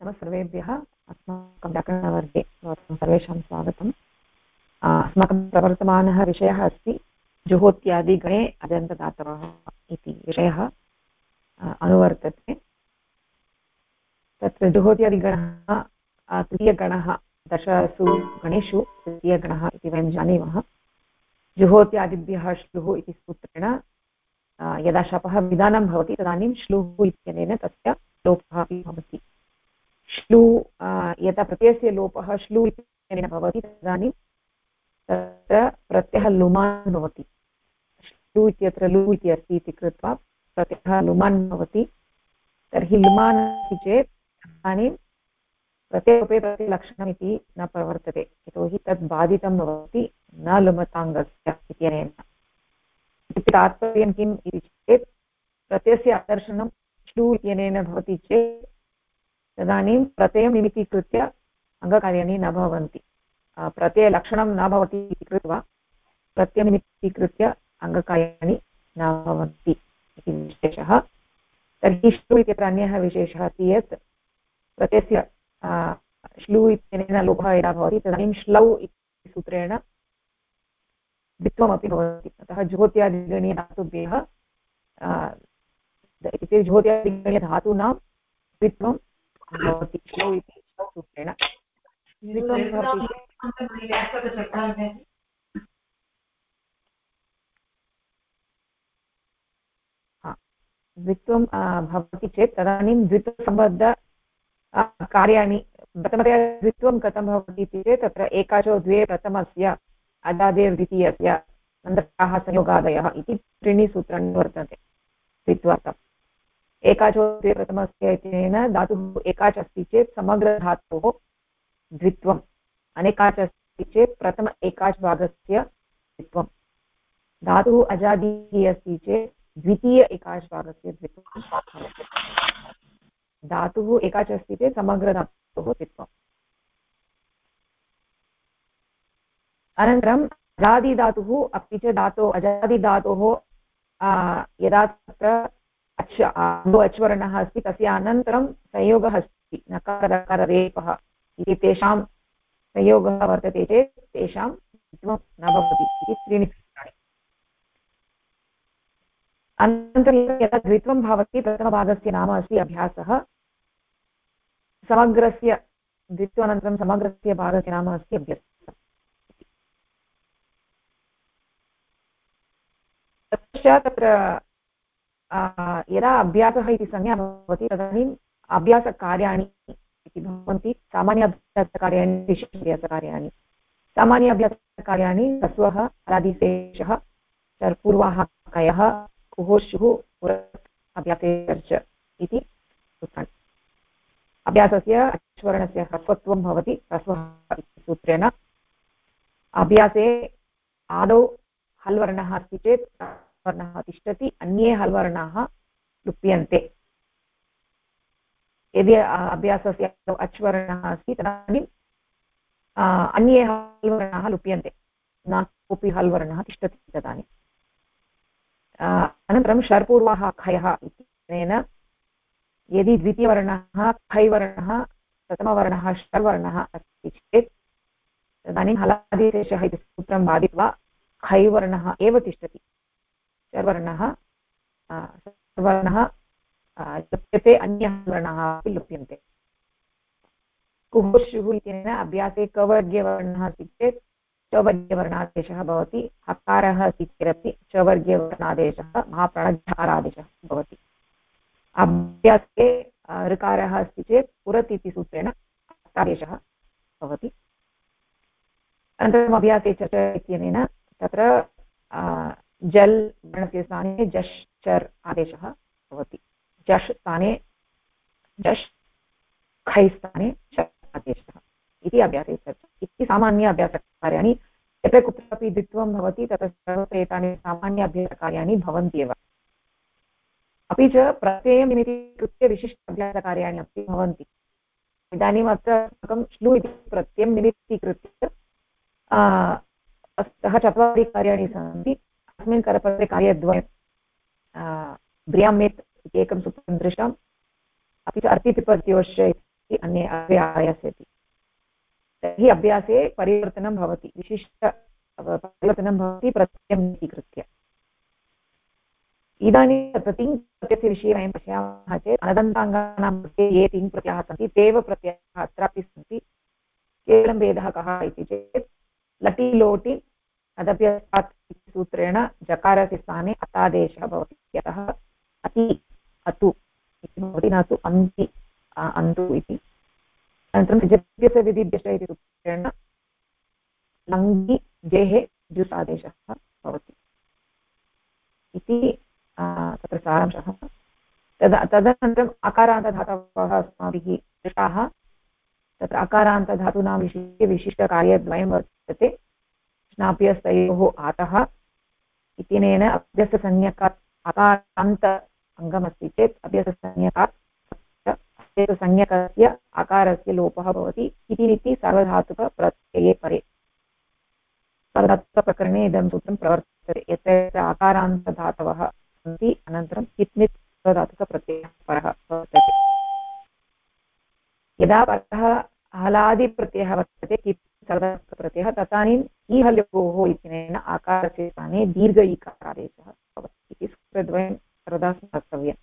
नमः सर्वेभ्यः। अस्माकं व्याकरणवर्गे भवतां सर्वेषां स्वागतम्। अस्माकं प्रवर्तमानः विषयः अस्ति जुहोत्यादिगणे अजन्तदातवः इति विषयः अनुवर्तते। तत्र जुहोत्यादिगणः तृतीयगणः, दशसु गणेषु तृतीयगणः इति वयं जानीमः। जुहोत्यादिभ्यः श्लुः इति सूत्रेण यदा शपः विधानं भवति तदानीं श्लुः इत्यनेन तस्य लोपः अपि भवति। श्लू यदा प्रत्ययस्य लोपः श्लू इत्यनेन भवति तदानीं तत्र प्रत्ययः लुमान् भवति। श्लू इत्यत्र लु इति अस्ति इति कृत्वा प्रत्ययः लुमान् भवति। तर्हि लुमान् अस्ति चेत् तदानीं प्रत्ययलोपे प्रत्ययलक्षणम् इति न प्रवर्तते, यतोहि तद् बाधितं भवति न लुमताङ्गस्य इत्यनेन। इत्युक्ते तात्पर्यं किम् इति चेत् प्रत्ययस्य आदर्शनं श्लू इत्यनेन भवति चेत् तदानीं प्रत्ययं निमित्तीकृत्य अङ्गकार्याणि न भवन्ति। प्रत्ययलक्षणं न भवति इति कृत्वा प्रत्ययं निमित्तीकृत्य अङ्गकार्याणि न भवन्ति इति विशेषः। तर्हि श्लू इत्यत्र अन्यः विशेषः अस्ति यत् प्रत्ययस्य श्लू इत्यनेन लोपः यदा भवति तदानीं श्लौ इति सूत्रेण द्वित्वमपि भवति। अतः जुहोत्यादिगणीयधातुभ्यः इत्युक्ते जुहोत्यादिगणीयधातूनां द्वित्वं भवति श्लौ इति सूत्रेण। द्वित्वं भवति चेत् तदानीं द्वित्वसम्बद्ध कार्याणि प्रथमतया द्वित्वं कथं भवति इति चेत् तत्र एकाचो द्वे प्रथमस्य अजादेर् द्वितीयस्य अनन्तराः संयोगादयः इति त्रीणि सूत्राणि वर्तन्ते द्वित्वार्थम्। एकाचो द्वे प्रथमस्य इत्यनेन धातुः एकाच् अस्ति चेत् समग्रधातोः द्वित्वम्, अनेकाच् अस्ति चेत् प्रथम एकाच् भागस्य द्वित्वं, धातुः अजादिः अस्ति चेत् द्वितीय एकाच् भागस्य द्वित्वं, धातुः एकाच् अस्ति चेत् समग्रधातोः द्वित्वम्। अनन्तरम् अजादिधातुः अपि च अजादिधातोः यदा तत्र अच्वर्णः अस्ति तस्य अनन्तरं संयोगः अस्ति नकारदकाररेपः इति तेषां संयोगः वर्तते चेत् तेषां द्वित्वं न भवति इति त्रीणि सूत्राणि। अनन्तरं यदा द्वित्वं भवति प्रथमभागस्य नाम अस्ति अभ्यासः, समग्रस्य द्वित्वानन्तरं समग्रस्य भागस्य नाम अस्ति अभ्यासः। तत्र यदा अभ्यासः इति संज्ञा भवति तदानीम् अभ्यासकार्याणि इति भवन्ति। सामान्य अभ्यासकार्याणि, विशेष अभ्यासकार्याणि। सामान्य अभ्यासकार्याणि ह्रस्वः, अरादिशेषः, चर्पूर्वाः कयः, कुहोश्युः, पुरस्, अभ्यासेर्च इति सूत्राणि। अभ्यासस्य अच्वर्णस्य ह्रस्वत्वं भवति ह्रस्वः इति सूत्रेण। अभ्यासे आदौ हल्वर्णः अस्ति चेत् वर्णः तिष्ठति, अन्ये हल्वर्णाः लुप्यन्ते। यदि अभ्यासस्य अच्वर्णः अस्ति तदानीम् अन्ये हल्वर्णाः लुप्यन्ते, न कोऽपि हल्वर्णः तिष्ठति तदानीम्। अनन्तरं शर्पूर्वाः खयः इत्यनेन यदि द्वितीयवर्णः खैवर्णः प्रथमवर्णः शर्वर्णः अस्ति चेत् तदानीं हलादिशेषः इति सूत्रं बाधित्वा खैवर्णः एव तिष्ठति, शर्वर्णः लुप्यते, अन्यः वर्णाः अपि लुप्यन्ते। कुहोश्युः इत्यनेन अभ्यासे कवर्गीयवर्णः अस्ति चेत् चवर्गीयवर्णादेशः भवति, हकारः अस्ति चेदपि चवर्गीयवर्णादेशः महाप्राणघारादेशः भवति। अभ्यासे ऋकारः अस्ति चेत् पुरत् इति सूत्रेण हकारादेशः भवति। अनन्तरम् अभ्यासे चर् इत्यनेन तत्र जल् वर्णस्य स्थाने जश् चर् आदेशः भवति। जश् स्थाने जश्, खै स्थाने चर् आदेशः इति अभ्यासे चर्चा इति सामान्य अभ्यासकार्याणि। यत्र कुत्रापि द्वित्वं भवति तत्र सर्वत्र एतानि सामान्य अभ्यासकार्याणि भवन्त्येव। अपि च प्रत्ययं निमित्तीकृत्य विशिष्ट अभ्यासकार्याणि अपि भवन्ति। इदानीम् अत्र अस्माकं श्लू इति प्रत्ययं निमित्तीकृत्य अतः चत्वारि कार्याणि सन्ति। अस्मिन् करपत्रे कार्यद्वयं ब्रियामेत् इति एकं सूत्रं दृष्टम्, अपि च अर्तिपिपर्त्योश्च अन्ये अग्रे आयास्यति। तर्हि अभ्यासे परिवर्तनं भवति, विशिष्ट परिवर्तनं भवति प्रत्ययं स्वीकृत्य। इदानीं तत्र तिङ् प्रत्ययस्य विषये वयं पश्यामः चेत् अनदन्ताङ्गानां मध्ये ये तिङ् प्रत्ययाः सन्ति तेव प्रत्ययाः अत्रापि सन्ति। केवलं भेदः कः इति चेत् लटि लोटि अदभ्यस्तात् इति सूत्रेण जकारस्य स्थाने अतादेशः भवति। यतः अति अतु इति भवति, न तु अन्ति अन्तु इति। अनन्तरं जप्यस्य विधिभ्यश्च इति सूत्रेण लङ्घि जेः जुस् आदेशः भवति इति तत्र सारांशः। तदनन्तरम् अकारान्तधातवः अस्माभिः दृष्टाः। तत्र अकारान्तधातूनां विषये विशिष्टकार्यद्वयं वर्तते। स्नाप्यस्तयोः आतः इत्यनेन अभ्यस्तसंज्ञकात् अकारान्त अङ्गमस्ति चेत् अभ्यस्तसंज्ञकात् अभ्यस्तसंज्ञकस्य आकारस्य लोपः भवति। इति सार्वधातुकप्रत्यये परे सार्वधातुकप्रकरणे इदं सूत्रं प्रवर्तते। यत्र आकारान्तधातवः सन्ति अनन्तरं कित्नित् सार्वधातुकप्रत्ययः परः वर्तते। यदा परः हलादिप्रत्ययः वर्तते कित् सार्वधातुकप्रत्ययः तदानीम् ईहल्योः इत्यनेन आकारस्य स्थाने दीर्घ ईकारादेशः भवति इति सूत्रद्वयं सर्वदा स्मर्तव्यम्।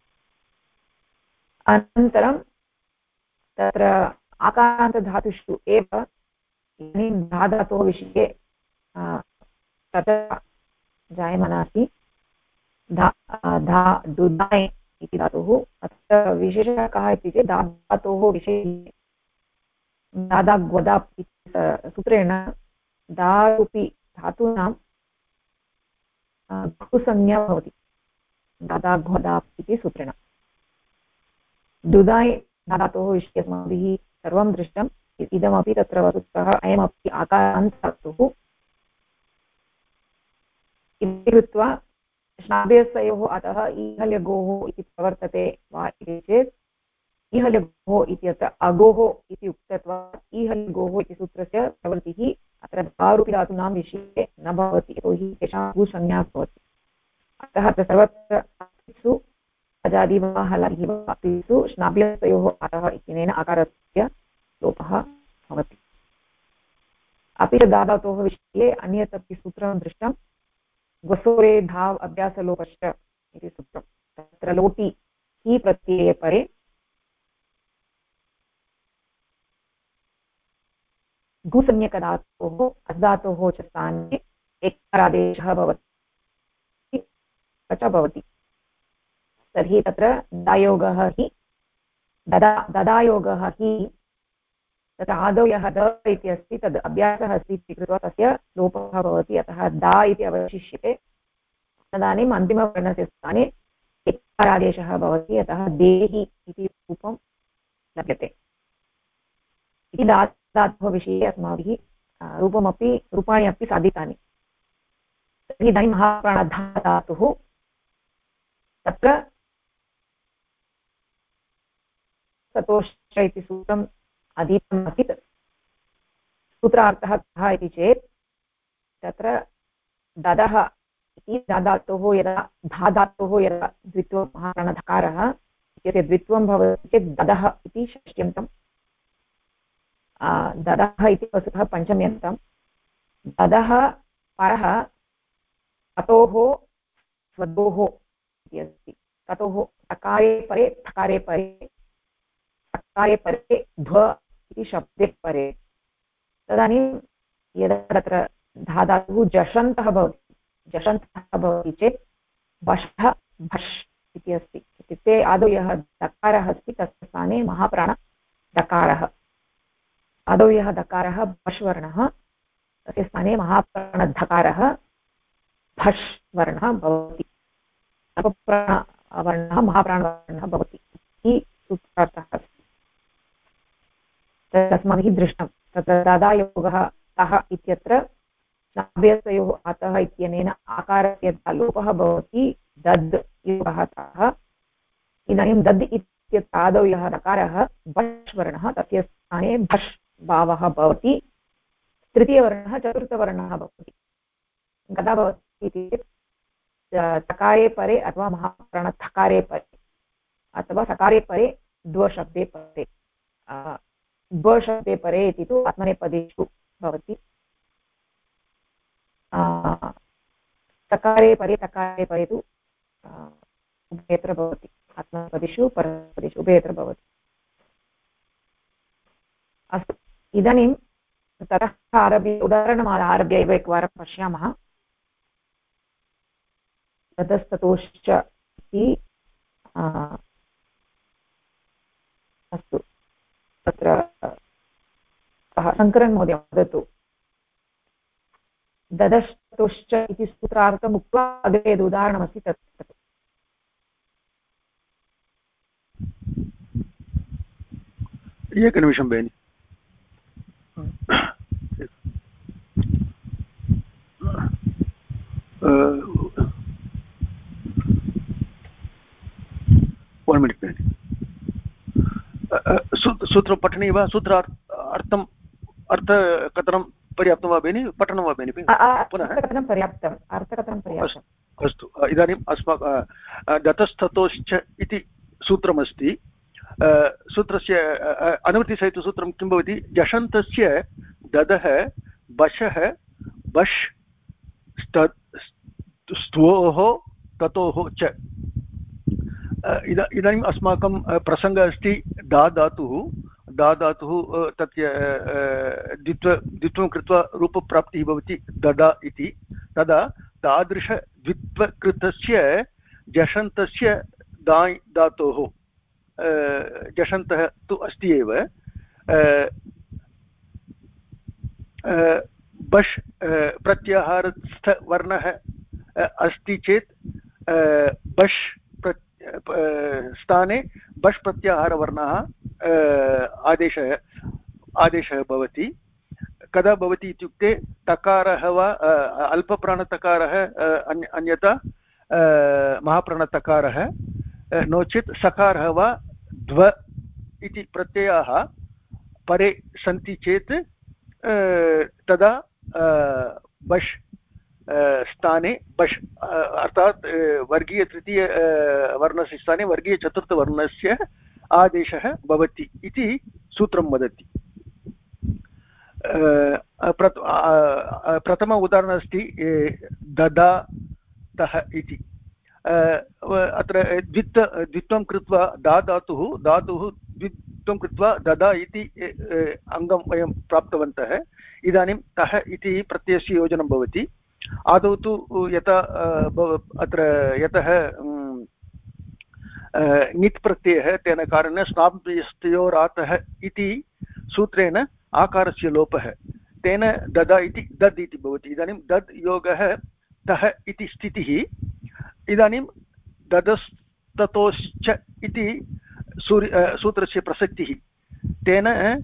अनन्तरं तत्र आकारान्तधातुषु एव इदानीं धातोः विषये तत्र जायमाना अस्ति। दुदाय् इति धातुः। अत्र विशेषः कः इति चेत् धातोः विषये दादाग्वदाप् इति सूत्रेण दारूपि धातूनां बहुसंज्ञा भवति। दादाग्वदाप् इति सूत्रेण दुदाय् धातोः विषये अस्माभिः सर्वं दृष्टम्। इदमपि तत्र वस्तुतः अयमपि आकारान्तधातुः इति कृत्वा श्नाभ्यस्तयोः अतः ईहल्यगोः इति प्रवर्तते वा इति चेत् ईहल्यगोः इत्यत्र अगोः इति उक्तत्वात् ईहल्यगोः इति सूत्रस्य प्रवृत्तिः अत्र धारूपि धातूनां विषये न भवति, यतोहि तेषां भूसंज्ञा भवति। अतः अत्र सर्वत्र अजादि वा हलादि वा अपिषु श्नाभ्यस्तयोः अतः इत्यनेन आकारस्य लोपः भवति। अपि च धातोः विषये अन्यत् अपि सूत्रं दृष्टं। ग्वसोरे धाव् अभ्यासलोपश्च इति सूत्रं। तत्र लोटि हि प्रत्यये परे गुसंज्ञकधातोः अस्धातोः च स्थाने एकारादेशः भवति च भवति। तर्हि तत्र दायोगः हि ददायोगः हि तत्र आदौ यः द इति अस्ति तद् अभ्यासः अस्ति इति कृत्वा तस्य लोपः भवति। अतः दा इति अवशिष्यते। तदानीम् अन्तिमवर्णस्य स्थाने एकारादेशः भवति। अतः देहि इति रूपं लभ्यते। इति धातोः विषये अस्माभिः रूपाणि अपि साधितानि। तर्हि इदानीं महाप्राणधातुः तत्र सतोश्च इति सूत्रम् अधीतमासीत्। सूत्रार्थः कः इति चेत् तत्र ददः इति धातोः यदा धातोः यदा द्वित्वं महाप्राणधकारः इत्यस्य द्वित्वं भवति चेत् ददः इति षष्ट्यन्तं। ददः इति वस्तुतः पञ्चम्यन्तं। ददः परः ततोः स्वदोः इति अस्ति। ततोः तकारे परे थकारे परे तकारे परे ध्व इति शब्दे परे। तदानीं यदा तत्र धातुः जषन्तः भवति चेत् भषः भष् इति अस्ति। इत्युक्ते आदौ यः दकारः अस्ति तस्य स्थाने महाप्राणदकारः। आदौ यः दकारः भष् वर्णः तस्य स्थाने महाप्राणधकारः भष् वर्णः भवति। अपप्राणवर्णः महाप्राणवर्णः भवति इति सूत्रार्थः अस्ति। तस्माभिः दृष्टं तत्र दादायोगः तः इत्यत्र श्नाभ्यस्तयोः अतः इत्यनेन आकारस्य लोपः भवति। दद् योगः तः। इदानीं दद् इत्यत्र आदौ यः दकारः भष् वर्णः तस्य स्थाने भष् भावः भवति। तृतीयवर्णः चतुर्थवर्णः भवति। कदा भवति इति चेत् तकारे परे अथवा महाप्राणथकारे परे अथवा सकारे परे द्वशब्दे परे ब शब्दे परे इति तु आत्मनेपदेषु भवति। तकारे परे तु उभयत्र भवति, आत्मनेपदेषु परस्पदेषु उभयत्र भवति। अस्तु, इदानीं ततः आरभ्य उदाहरणम् आरभ्य एव एकवारं पश्यामः। ततस्ततोश्च इति अस्तु, तत्र शङ्करन् महोदय वदतु। ददस्ततोश्च इति सूत्रार्थम् उक्त्वा अग्रे यद् उदाहरणमस्ति तत् एकनिमिषं भगिनि। one minute भगिनि। सूत्रपठने वा सूत्रार्थम् अर्थकथनं पर्याप्तं वा भगिनि, पठनं वा भगिनि? अर्थकथनं पर्याप्तम्, अर्थकथनं पर्याप्तम्। अस्तु, इदानीम् अस्माकं दतस्ततोश्च इति सूत्रमस्ति। सूत्रस्य अनुवृत्तिसहितसूत्रं किं भवति? जषन्तस्य ददः बशः बश् स्तोः ततोः च। इदानीम् अस्माकं प्रसङ्गः अस्ति दा धातुः तस्य द्वित्वं कृत्वा रूपप्राप्तिः भवति ददा इति। तदा तादृशद्वित्वकृतस्य जषन्तस्य दाय् धातोः, जषन्तः तु अस्ति एव, बश् प्रत्याहारस्थवर्णः अस्ति चेत् बश् स्थाने बश् प्रत्याहारवर्णः आदेशः भवति। कदा भवति इत्युक्ते तकारः वा अल्पप्राणतकारः, अन्यथा महाप्राणतकारः, नो चेत् सकारः वा द्व इति प्रत्ययाः परे सन्ति चेत् तदा बश् स्थाने बश् अर्थात् वर्गीयतृतीय वर्णस्य स्थाने वर्गीयचतुर्थवर्णस्य आदेशः भवति इति सूत्रं वदति। प्रथम उदाहरणम् अस्ति ददातः इति। अत्र द्वित्वं कृत्वा धातुः द्वित्वं कृत्वा ददा इति अङ्गं वयं प्राप्तवन्तः। इदानीं तः इति प्रत्ययस्य योजनं भवति। आदौ तु यतः ङित् प्रत्ययः, तेन कारणेन स्नाप्तयोरातः इति सूत्रेण आकारस्य लोपः, तेन ददा इति दद् इति भवति। इदानीं दद् योगः तः इति स्थितिः। इदानीं ददस्ततोश्च इति सूत्रस्य प्रसक्तिः। तेन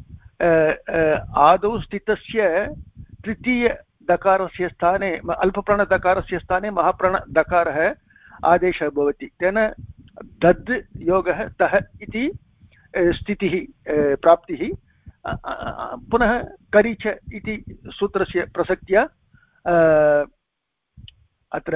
आदौ स्थितस्य तृतीयदकारस्य स्थाने अल्पप्राणदकारस्य स्थाने महाप्राणदकारः आदेशः भवति। तेन दद् योगः तः इति स्थितिः प्राप्तिः। पुनः करिच इति सूत्रस्य प्रसक्त्या अत्र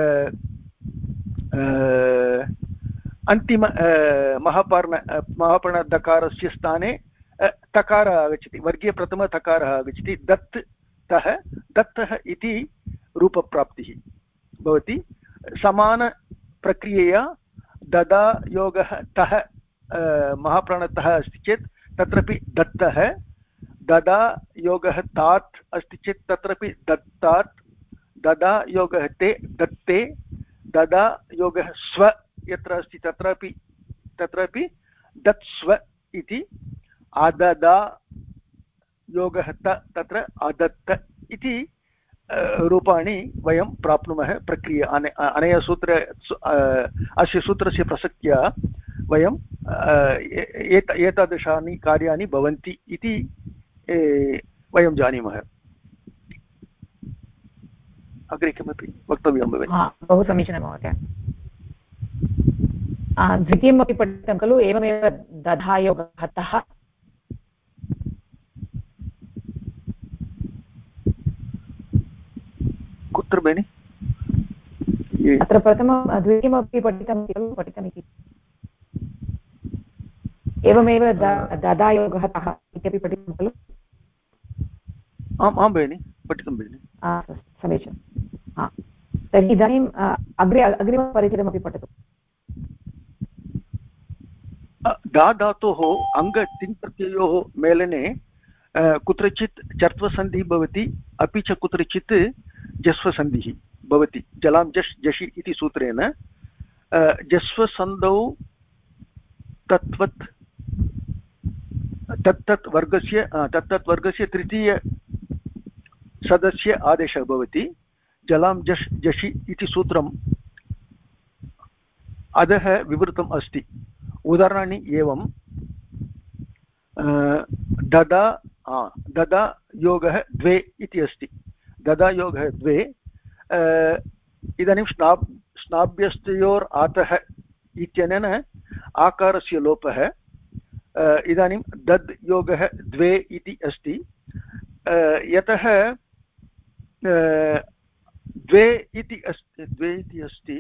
अन्तिम महाप्राणदकारस्य स्थाने तकारः आगच्छति, वर्गीयप्रथमतकारः आगच्छति। दत्तः इति रूपप्राप्तिः भवति। समानप्रक्रियया ददा योगः तः महाप्राणतः अस्ति चेत् तत्रापि दत्तः, ददा योगः तात् अस्ति चेत् तत्रापि दत्तात्, ददा योगः ते दत्ते, ददा योगः स्व यत्र अस्ति तत्रापि दत्स्व इति। अददा योगः तत्र अदत्त इति रूपाणि वयं प्राप्नुमः प्रक्रिया। अनया अस्य सूत्रस्य प्रसक्त्या वयं एतादृशानि कार्याणि भवन्ति इति वयं जानीमः। अग्रे किमपि वक्तव्यं भवेत्? बहु समीचीनं महोदय। द्वितीयमपि पठितं खलु, एवमेव दधायोगः तः। कुत्र बेनि? अत्र द्वितीयमपि पठितं खलु, पठितमिति। एवमेव ददायोगः तः इत्यपि पठितं खलु? आम् भगिनि, पठितं भगिनि। समीचीनं। तर्हि इदानीम् अग्रिमपरिचितमपि पठतु। दा धातोः अङ्गतिङ् प्रत्ययोः मेलने कुत्रचित् चर्त्वसन्धिः भवति, अपि च कुत्रचित् जस्वसन्धिः भवति। जलां जश् जषि इति सूत्रेण जस्वसन्धौ तत्तत् वर्गस्य तृतीयसदस्य आदेशः भवति। जलां जश् जषि इति सूत्रम् अधः विवृतम् अस्ति। उदाहरणानि एवं ददा योगः द्वे इति अस्ति। ददा योगः द्वे। इदानीं स्नाभ्यस्तयोर् आतः इत्यनेन आकारस्य लोपः। इदानीं दद् योगः द्वे इति अस्ति। यतः द्वे इति अस्ति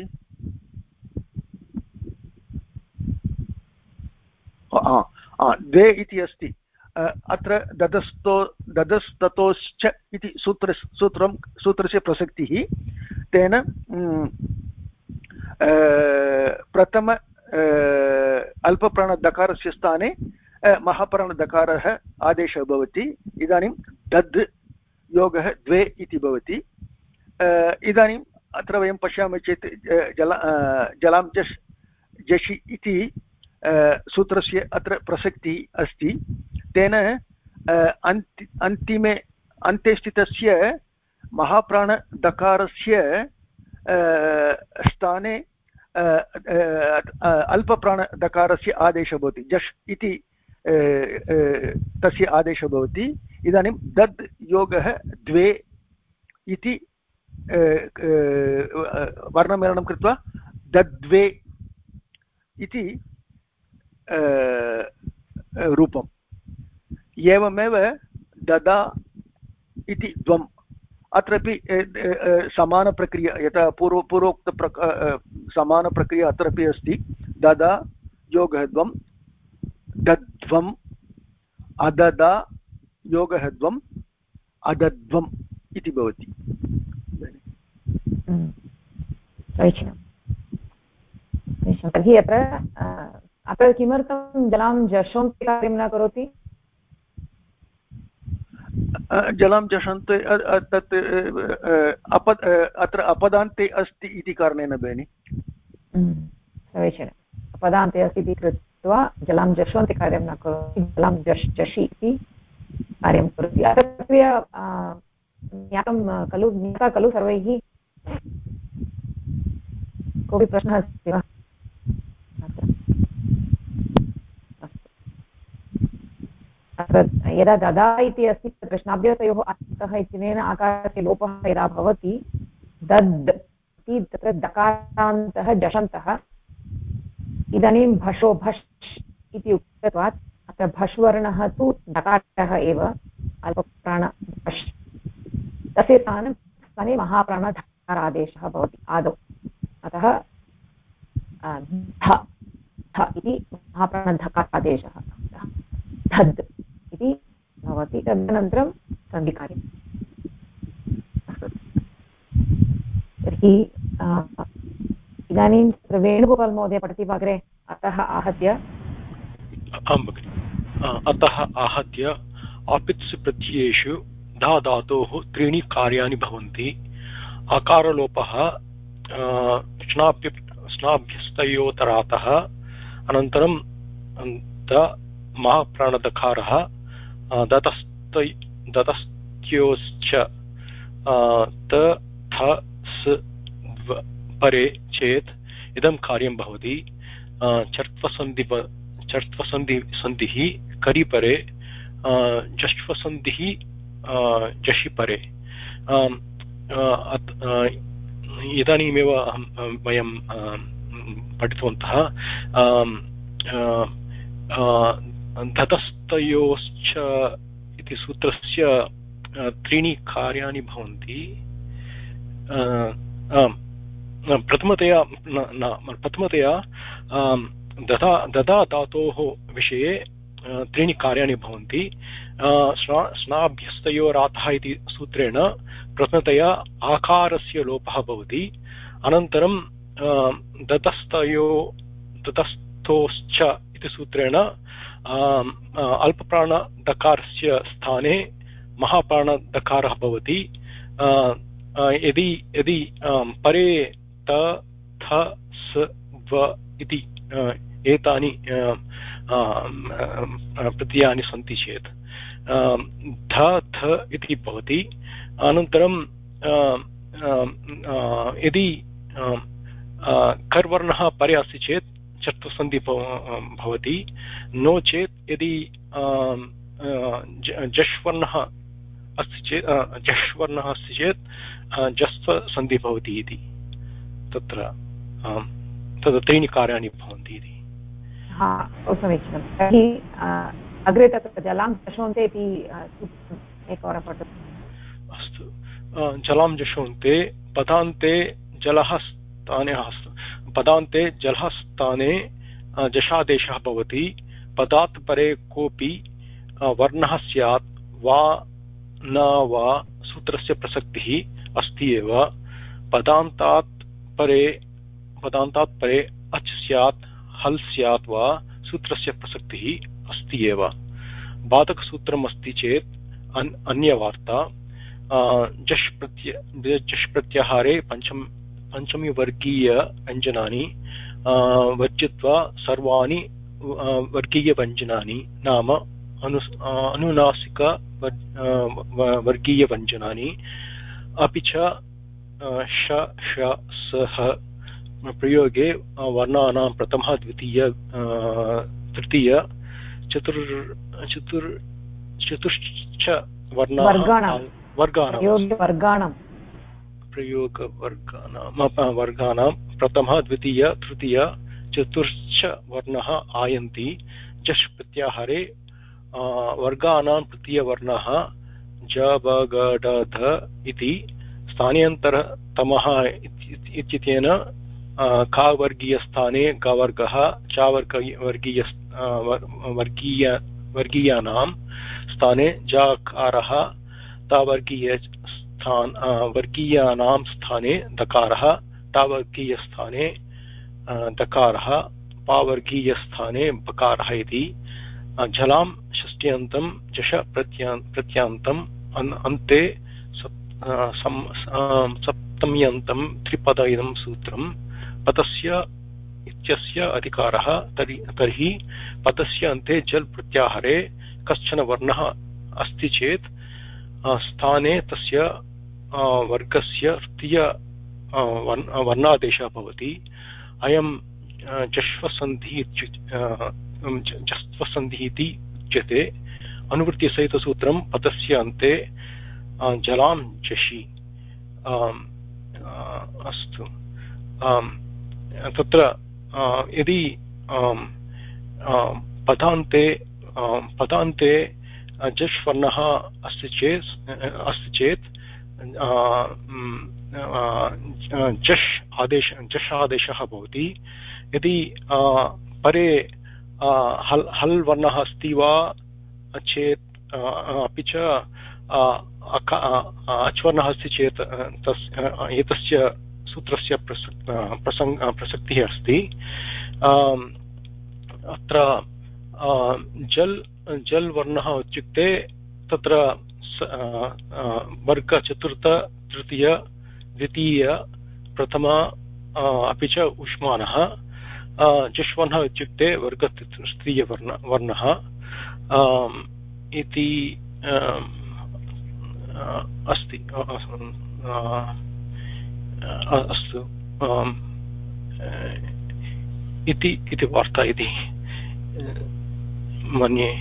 द्वे इति अस्ति। अत्र ददस्ततोश्च इति सूत्रस्य प्रसक्तिः। तेन प्रथम अल्पप्राणदकारस्य स्थाने महाप्राणदकारः आदेशः भवति। इदानीं दद् योगः द्वे इति भवति। इदानीम् अत्र वयं पश्यामः चेत् जलां जषि इति सूत्रस्य अत्र प्रसक्तिः अस्ति। तेन अन्ते स्थितस्य महाप्राणदकारस्य स्थाने अल्पप्राणदकारस्य आदेशः भवति। जश् इति तस्य आदेशः भवति। इदानीं दद् योगः द्वे इति वर्णमेलनं कृत्वा दद्वे इति रूपम्। एवमेव ददा इति द्वम्। अत्रापि समानप्रक्रिया, यथा पूर्वोक्त समानप्रक्रिया अत्रापि अस्ति। ददा योगः द्वम्, दद्ध्वम्, अददा योगः द्वम्, अदद्ध्वम् इति भवति। समीचीनं। तर्हि अत्र किमर्थं जलां जषोन्ति कार्यं न करोति? जलां जषन्ते तत् अत्र अपदान्ते अस्ति इति कारणेन भगिनि। समीचीनम्। अपदान्ते अस्ति इति कृत्वा जलां जषोन्ति कार्यं न करोति, जलां जषि इति कार्यं करोति। अत्र ज्ञातं खलु, ज्ञाता खलु सर्वैः? कोऽपि प्रश्नः अस्ति वा? अत्र यदा ददा इति अस्ति तत्र श्नाभ्यस्तयोः अन्तः इत्यनेन आकारस्य लोपः यदा भवति, दद् इति तत्र दकारान्तः जषन्तः। इदानीं भषो भष् इति उक्तत्वात् अत्र भष् वर्णः तु दकारः एव, अल्पप्राण भष्। तस्य स्थाने महाप्राणधकारादेशः भवति आदौ। अतः ध इति महाप्राणधकारादेशः, धद् इति भवति। तदनन्तरं सन्धिकार्यम्। तर्हि इदानीं वेणुगोपाल् महोदय पठति वा अग्रे? अतः आहत्य। आं भगिनि। अतः आहत्य आपित्सु प्रत्ययेषु धा धातोः त्रीणि कार्याणि भवन्ति। आकारलोपः स्नाभ्यस्तयोतरातः, अनन्तरं महाप्राणदकारः, दतस्त्योश्च त थ स परे चेत् इदं कार्यं भवति। चर्त्वसन्धिः करिपरे, जष्वसन्धिः जषिपरे। इदानीमेव वयं पठितवन्तः। धतस्तयोश्च इति सूत्रस्य त्रीणि कार्याणि भवन्ति। प्रथमतया ददा धातोः विषये त्रीणि कार्याणि भवन्ति। स्नाभ्यस्तयोरातः इति सूत्रेण प्रथमतया आकारस्य लोपः भवति, अनन्तरं दतस्थोश्च इति सूत्रेण अल्पप्राणदकारस्य स्थाने महाप्राणदकारः भवति। यदि परे त थ स व इति एतानि प्रत्ययानि सन्ति चेत् ध थ इति भवति। अनन्तरं यदि कर्वर्णः परे अस्ति चेत् चत्वसन्धि भवति, नो चेत् यदि जश्वर्णः अस्ति चेत् जस्वसन्धि भवति इति तत्र तद् त्रीणि कार्याणि भवन्ति इति। समीचीनं। तर्हि अग्रे तत्र जलां जशोन्ते इति एकवारं पठतु। अस्तु। जलां जशोन्ते पदान्ते जलः स्थाने पदान्ते जलः स्थाने जशादेशः भवति। पदात् परे कोऽपि वर्णः स्यात् वा न वा सूत्रस्य प्रसक्तिः अस्ति एव। पदान्तात् परे अच् स्यात् हल् स्यात् वा सूत्रस्य प्रसक्तिः अस्ति एव। बाधकसूत्रम् अस्ति चेत् अन्यवार्ता। जश् प्रत्याहारे पञ्चमी वर्गीय व्यञ्जनानि वर्जित्वा सर्वाणि वर्गीयव्यञ्जनानि नाम अनुनासिक वर्गीयव्यञ्जनानि अपि च श श सह प्रयोगे वर्णानां प्रथमः द्वितीय तृतीय चतुश्च वर्गाणां प्रथमः द्वितीय तृतीय चतुश्च वर्णः आयन्ति। जश् प्रत्याहारे वर्गाणां तृतीयवर्णः ज ब ग ड ध इति स्थानेऽन्तरतमः इत्यनेन कावर्गीयस्थाने गवर्गः चावर्गीयानां स्थाने जाकारः वर्गीयानां स्थाने दकारः टावर्गीयस्थाने दकारः पावर्गीयस्थाने बकारः इति। जलां षष्ट्यन्तं जश प्रत्यान्तम् अन्ते सप्तम्यन्तं त्रिपद इदं सूत्रं। पदस्य इत्यस्य अधिकारः तर्हि पदस्य अन्ते जल् प्रत्याहारे कश्चन वर्णः अस्ति चेत् स्थाने तस्य वर्गस्य तृतीय वर्णादेशः भवति। अयं जश्वसन्धिः इति उच्यते। अनुवृत्तिसहितसूत्रं पदस्य अन्ते जलां जषि। अस्तु। तत्र यदि पदान्ते जश् वर्णः अस्ति चेत् जश् आदेशः भवति। यदि परे हल् वर्णः अस्ति वा चेत् अपि च अच् वर्णः अस्ति चेत् एतस्य सूत्रस्य प्रसक्तिः अस्ति। अत्र जल् वर्णः इत्युक्ते तत्र वर्ग चतुर्थ तृतीय द्वितीय प्रथम अपि च उष्मानः। जश्वर्णः इत्युक्ते वर्ग तृतीयवर्णः इति अस्ति। अस्तु। इति वार्ता इति मन्ये।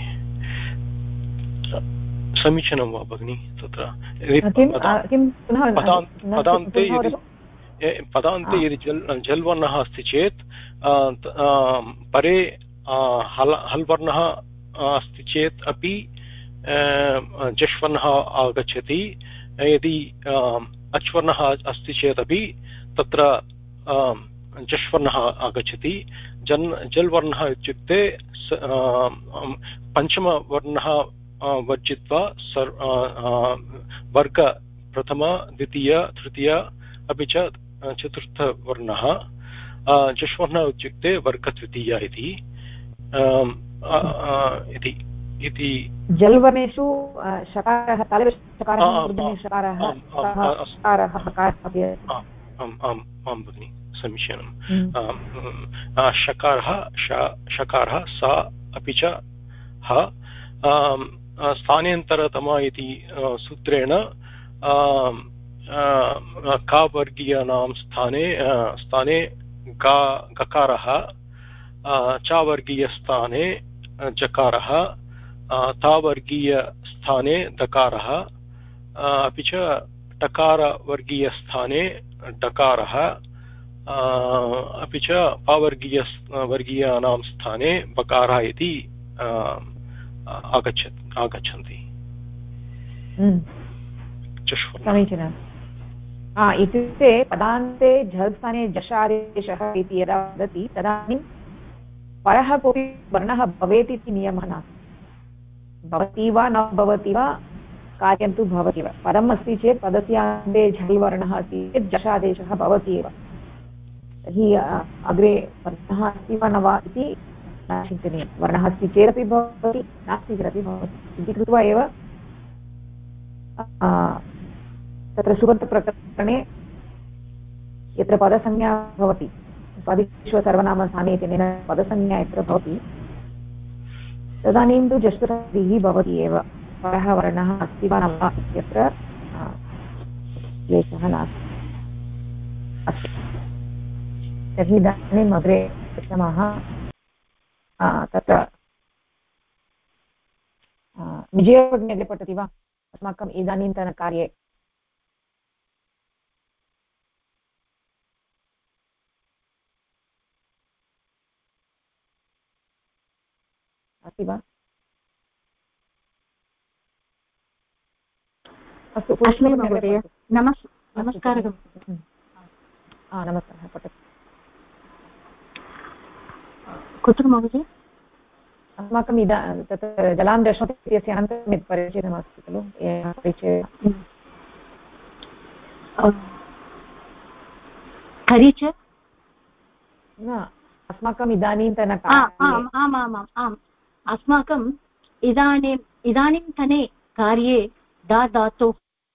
समीचीनं वा भगिनि? तत्र पदान्ते यदि जल् वर्णः अस्ति चेत् परे हल् वर्णः अस्ति चेत् अपि जश् वर्णः आगच्छति। यदि अच् वर्णः अस्ति चेत् अपि तत्र जश् वर्णः आगच्छति। जल् वर्णः इत्युक्ते पञ्चमवर्णः वर्जित्वा वर्ग प्रथम द्वितीय तृतीय अपि च चतुर्थवर्णः जश्वर्णः इत्युक्ते वर्गतृतीय इति जल्वर्णेषु शकारः आं भगिनि समीचीनं शकारः सा अपि च ह स्थानेन्तरतम इति सूत्रेण कावर्गीयानां स्थाने गकारः चावर्गीयस्थाने जकारः तावर्गीयस्थाने दकारः अपि च टकारवर्गीयस्थाने डकारः अपि च पावर्गीयानां स्थाने बकारः इति आगच्छन्ति। समीचीनम्। इत्युक्ते पदान्ते झल् स्थाने जषादेशः इति यदा वदति तदानीं परः कोऽपि वर्णः भवेत् इति नियमः नास्ति। भवति वा न भवति वा कार्यं तु भवति वा। पदम् अस्ति चेत् पदस्य अन्ते झल् वर्णः अस्ति चेत् जषादेशः भवति एव। तर्हि अग्रे वर्णः अस्ति वा न वा इति न चिन्तनीयं। वर्णः अस्ति चेदपि भवति नास्ति चेदपि भवति इति कृत्वा एव तत्र सुबन्तप्रकरणे यत्र पदसंज्ञा भवति पदिष्व सर्वनामस्थाने इत्यनेन पदसंज्ञा यत्र भवति तदानीं तु जष्टुसन्धिः भवति एव। परः वर्णः अस्ति वा न वा इत्यत्र क्लेशः नास्ति। अस्तु, तर्हि इदानीम् अग्रे गच्छामः। तत्र विजयभगिनी अग्रे पठति वा अस्माकम् इदानीन्तनकार्ये? अस्ति वा? अस्तु, अस्मि महोदय। नमस्कारः। नमस्कारः, पठतु। कुत्र महोदय? अस्माकं तत्र जलां दशमति इत्यस्य अनन्तरं यत् परिचयमस्ति खलु, परिचयः परिचय न अस्माकम् इदानीन्तन आम् अस्माकम् इदानीन्तने कार्ये धातोः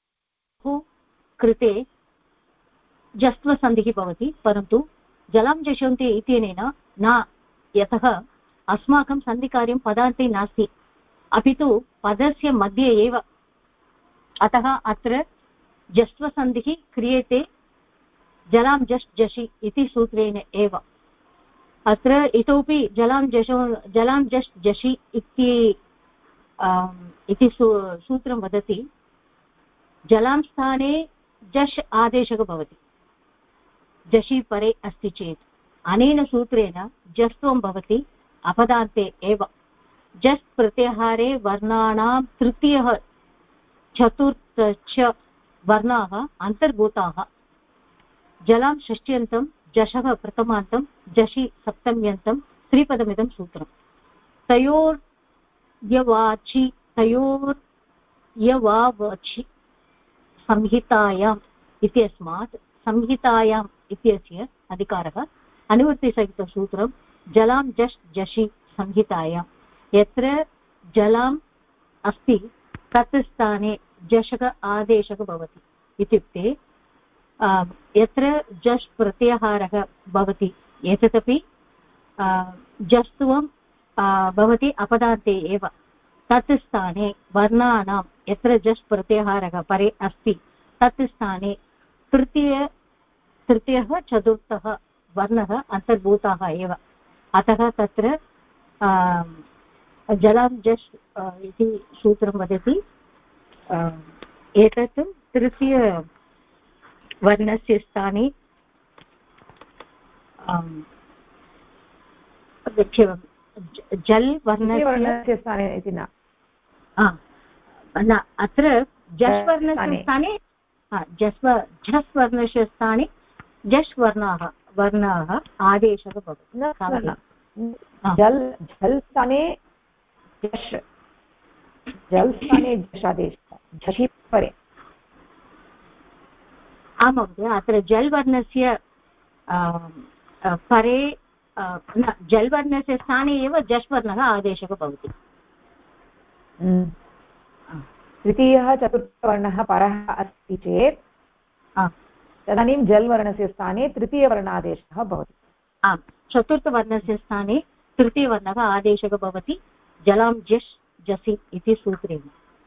कृते जस्त्वसन्धिः भवति, परन्तु जलां जषन्ति इत्यनेन न, यतः अस्माकं सन्धिकार्यं पदान्ते नास्ति, अपि तु पदस्य मध्ये एव। अतः अत्र जस्त्वसन्धिः क्रियते जलां जश् जषि इति सूत्रेण एव। अत्र इतोपि जलां जश् जषि इति सूत्रं वदति। जलां स्थाने जश् आदेशः भवति जषि परे अस्ति चेत्। अनेन सूत्रेण जस्त्वं भवति अपदान्ते एव। जस् प्रत्याहारे वर्णानां तृतीयः चतुर्थ च वर्णाः अन्तर्भूताः। जलां षष्ट्यन्तं जशः प्रथमान्तं जषि सप्तम्यन्तं त्रिपदमिदं सूत्रम्। तयोर्यवाचि संहितायाम् इत्यस्मात् संहितायाम् इत्यस्य अधिकारः अनुवृत्तिसहितसूत्रं जलां जश् जषि संहितायां। यत्र जलाम् अस्ति तत् स्थाने जषः आदेशः भवति। इत्युक्ते यत्र जश् प्रत्याहारः भवति एतदपि जस्त्वं भवति अपदान्ते एव। तत् स्थाने वर्णानां यत्र जश् प्रत्याहारः परे अस्ति तत् स्थाने तृतीयः चतुर्थः वर्णः अन्तर्भूताः एव। अतः तत्र जलां जश् इति सूत्रं वदति। एतत् तृतीयवर्णस्य स्थाने जल् वर्णस्य स्थाने इति न, अत्र जश् वर्णस्य स्थाने झस् वर्णस्य स्थाने जश् वर्णाः आदेशः भवति। जल् झल् स्थाने झष्, जल् स्थाने झषादेशः, झषि परे। आं महोदय, अत्र जल् वर्णस्य परे न, जल् वर्णस्य स्थाने एव झष् वर्णः आदेशः भवति। तृतीयः चतुर्थवर्णः परः अस्ति चेत् तदानीं जल् वर्णस्य स्थाने तृतीयवर्णादेशः भवति। आम्, चतुर्थवर्णस्य स्थाने तृतीयवर्णः आदेशः भवति, जलां जश् जसि इति सूत्रेण।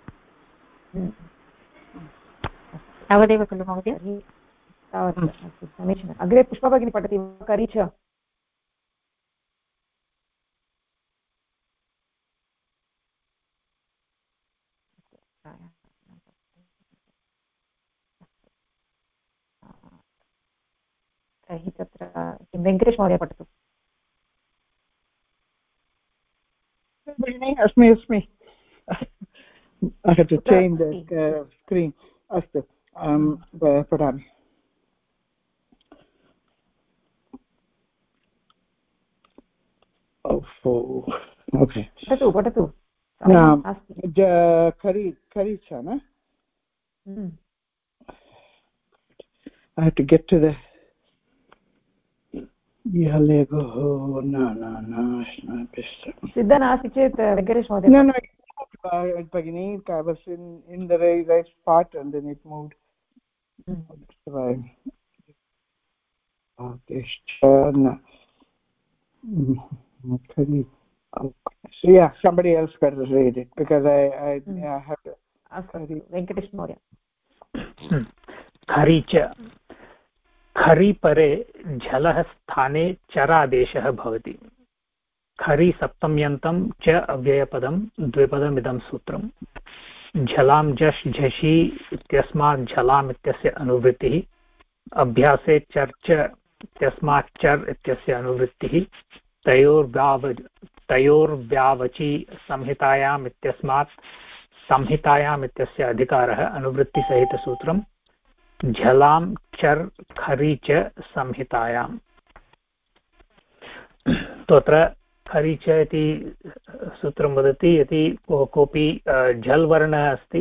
तावदेव खलु महोदय? तावत् समीचीनम्। अग्रे पुष्पा भगिनी पठति वा? करि च तर्हि तत्र किं वेङ्कटेश महोदय पठतु। अस्मि I have to change the screen. अस्तु, पठामि। Okay. पठतु। Kari cha, na? I have to get to the Yalego. No. Siddha nasti chet Venkatesh Mहोदय. No. Pagini, I was in the right spot and then it moved. So yeah, somebody else better read it because I have to. Venkatesh Mहोदय. खरी च, खरी परे झलः स्थाने चरादेशः भवति। खरी सप्तम्यन्तं च अव्ययपदं द्विपदमिदं सूत्रम्। झलां जश् झषि इत्यस्मात् झलाम् इत्यस्य अनुवृत्तिः, अभ्यासे चर्च इत्यस्मात् चर् इत्यस्य अनुवृत्तिः, तयोर्व्यावचि संहितायाम् इत्यस्मात् संहितायाम् इत्यस्य अधिकारः अनुवृत्तिसहितसूत्रम्। झलां चर् खरी च संहितायाम्। तत्र खरी च इति सूत्रं वदति यदि कोऽपि झल् वर्णः अस्ति,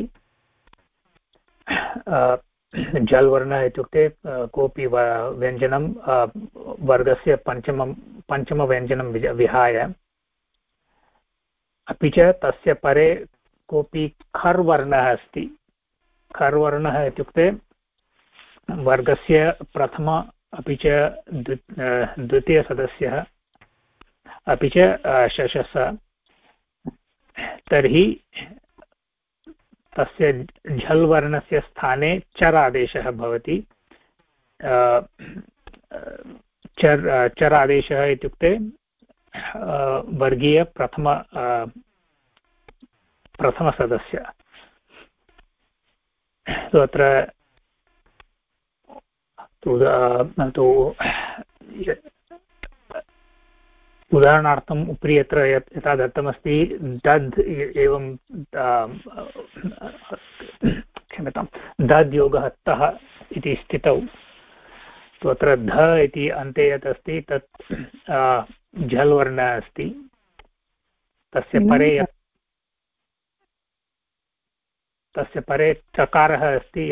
झल् वर्णः इत्युक्ते कोऽपि व्यञ्जनं वर्गस्य पञ्चमव्यञ्जनं विहाय, अपि च तस्य परे कोऽपि खर् वर्णः अस्ति। खर् वर्णः इत्युक्ते वर्गस्य प्रथम अपि च द्वितीयसदस्यः अपि च शशस, तर्हि तस्य झल् वर्णस्य स्थाने चर् आदेशः भवति। चर् आदेशः इत्युक्ते वर्गीय प्रथमसदस्य। अत्र उदाहरणार्थम् उपरि यत्र यथा दत्तमस्ति दध् एवं क्षम्यतां दध् योगः तः इति स्थितौ, अत्र ध इति अन्ते यत् अस्ति तत् झल् वर्णः अस्ति। तस्य परे चकारः अस्ति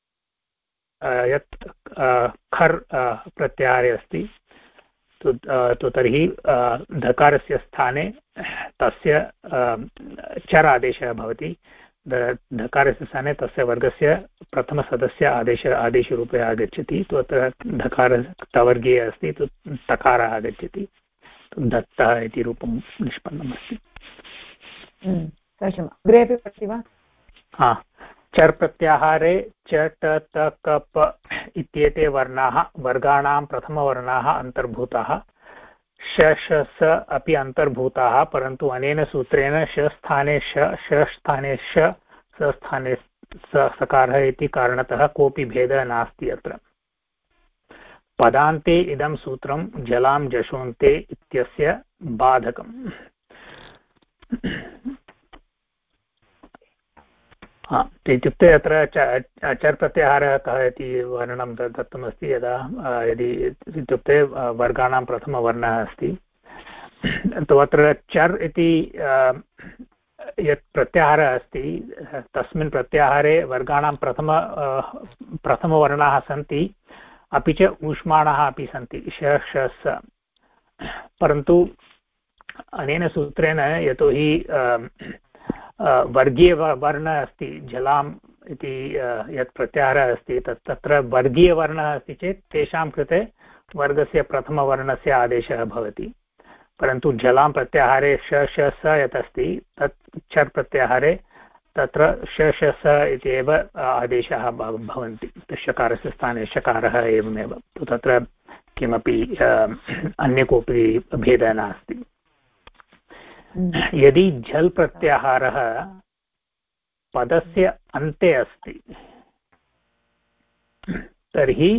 यत् खर् प्रत्याहारे अस्ति। तो तर्हि धकारस्य स्थाने तस्य चर् आदेशः भवति। धकारस्य स्थाने तस्य वर्गस्य प्रथमसदस्य आदेशरूपे आगच्छति। तो अत्र धकारः तवर्गीय अस्ति, तो तकारः आगच्छति, तो दत्तः इति रूपं निष्पन्नमस्ति। अग्रे अपि पठति वा? हा, चर् प्रत्याहारे च ट त क प इत्येते वर्णाः वर्गाणां प्रथमवर्णाः अन्तर्भूताः। श श स अपि अन्तर्भूताः, परन्तु अनेन सूत्रेण श स्थाने श स्थाने श स स्थाने स सकारः इति कारणतः कोऽपि भेदः नास्ति। अत्र पदान्ते इदं सूत्रं जलां जशोन्ते इत्यस्य बाधकम्। इत्युक्ते अत्र चर् प्रत्याहारः कः इति वर्णनं दत्तमस्ति। यदि इत्युक्ते वर्गाणां प्रथमवर्णः अस्ति, अत्र चर् इति यत् प्रत्याहारः अस्ति तस्मिन् प्रत्याहारे वर्गाणां प्रथमवर्णाः सन्ति, अपि च ऊष्माणाः अपि सन्ति श श स। परन्तु अनेन सूत्रेण यतोहि वर्गीयवर्णः अस्ति जलाम् इति यत् प्रत्याहारः अस्ति तत्र वर्गीयवर्णः अस्ति चेत् तेषां कृते वर्गस्य प्रथमवर्णस्य आदेशः भवति। परन्तु जलां प्रत्याहारे श श स यत् अस्ति तत् चर् प्रत्याहारे तत्र श श स इति एव आदेशाः भवन्ति। शकारस्य स्थाने शकारः एवमेव, तत्र किमपि अन्य कोऽपि भेदः नास्ति। यदि झल् प्रत्याहारः पदस्य अन्ते अस्ति तर्हि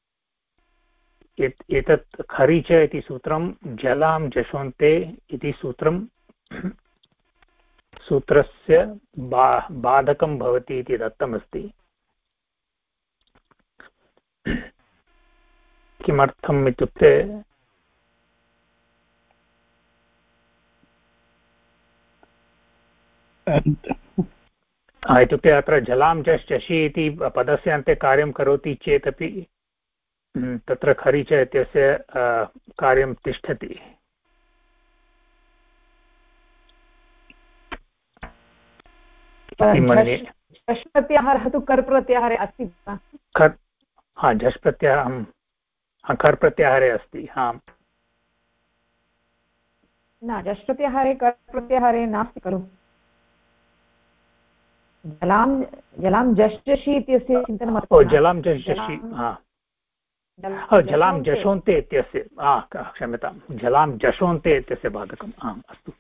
एतत् खरीच इति सूत्रं जलां जशोन्ते इति सूत्रस्य बाधकं भवति इति दत्तमस्ति। किमर्थम् इत्युक्ते इत्युक्ते अत्र जलां जशि इति पदस्य अन्ते कार्यं करोति चेदपि तत्र खरीच इत्यस्य कार्यं तिष्ठति। झष् प्रत्याहारः तु कर् प्रत्याहारे अस्ति वा? झष् प्रत्याहारः कर् प्रत्याहारे अस्ति। न, झष् प्रत्याहारे कर् प्रत्याहारे नास्ति खलु। जलां जष्टि इत्यस्य चिन्तनं जलां जष्टि जलां जशोन्ते इत्यस्य क्षम्यतां जलां जशोन्ते इत्यस्य बाधकम्। अस्तु,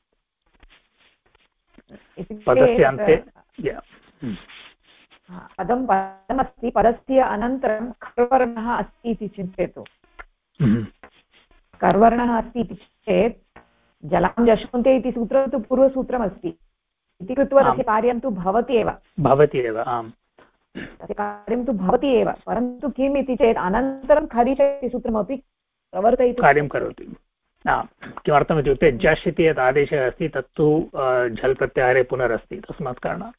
पदस्य अन्ते पदमस्ति, पदस्य अनन्तरं कर्वर्णः अस्ति इति चिन्तयतु। कर्वर्णः अस्ति इति चेत् जलां जशोन्ते इति सूत्रं तु पूर्वसूत्रमस्ति इति कृत्वा तस्य कार्यं तु भवति एव। आम्, तस्य कार्यं तु भवति एव, परन्तु किम् इति चेत् अनन्तरं खरीच इति सूत्रमपि प्रवर्तयितुं कार्यं करोति। किमर्थम् इत्युक्ते जश् इति यत् आदेशः अस्ति तत्तु झल् प्रत्याहारे पुनरस्ति, तस्मात् कारणात्।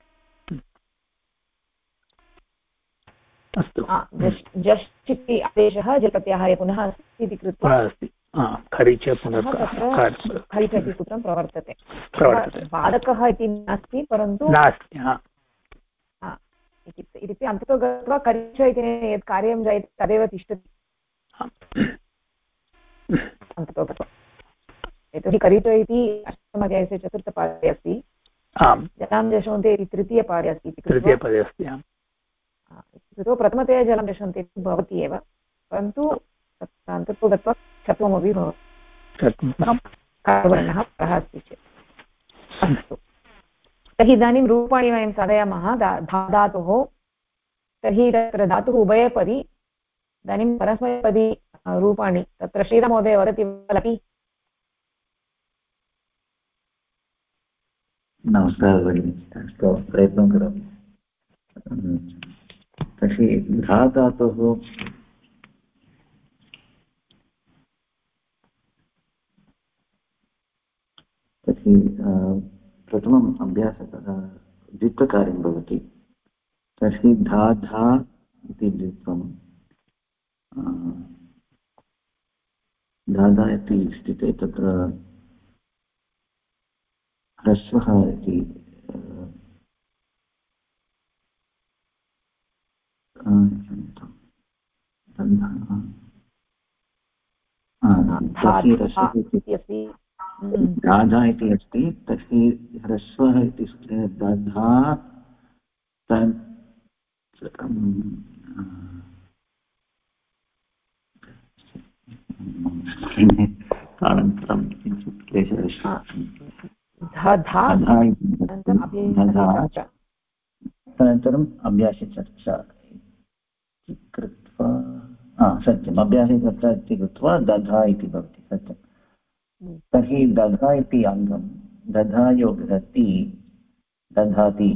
अस्तु, जश् इति आदेशः झल् प्रत्याहारे पुनः अस्ति इति कृत्वा अस्ति, खरीच पुनः खरीच इति सूत्रं प्रवर्तते। बाधकः इति नास्ति, परन्तु नास्ति इत्युक्ते अन्ततो गत्वा खरीच इति यत् कार्यं जायते तदेव तिष्ठति अन्ततो गत्वा। यतोहि खरीच इति अष्टमाध्यायस्य चतुर्थपादे अस्ति, जलां जशोन्ते इति तृतीयपादे अस्ति इति कृत्वा प्रथमतया जलं जशन्ति भवति एव, परन्तु तत्र अन्ततो गत्वा चत्वमपि भवति कर्वर्णः परः अस्ति चेत्। अस्तु, तर्हि इदानीं रूपाणि वयं साधयामः धातोः। तर्हि तत्र धातुः उभयपदी, इदानीं परस्मैपदी रूपाणि तत्र श्रीराममहोदय वदति वा? नमस्कारः भगिनि, अस्तु प्रयत्नं करोमि। तर्हि धातोः तर्हि प्रथमम् अभ्यासः द्वित्वकार्यं भवति। तर्हि धा धा इति द्वित्वं, धाधा इति स्थिते तत्र ह्रस्वः इति दाधा इति अस्ति, तर्हि ह्रस्वः इति दधा अनन्तरं किञ्चित् क्लेशः अनन्तरम् अभ्यासचर्चा कृत्वा सत्यम्, अभ्यासचर्चा इति कृत्वा दधा इति भवति। सत्यं। तर्हि दधा इति अङ्गं दधायोगः ति दधाति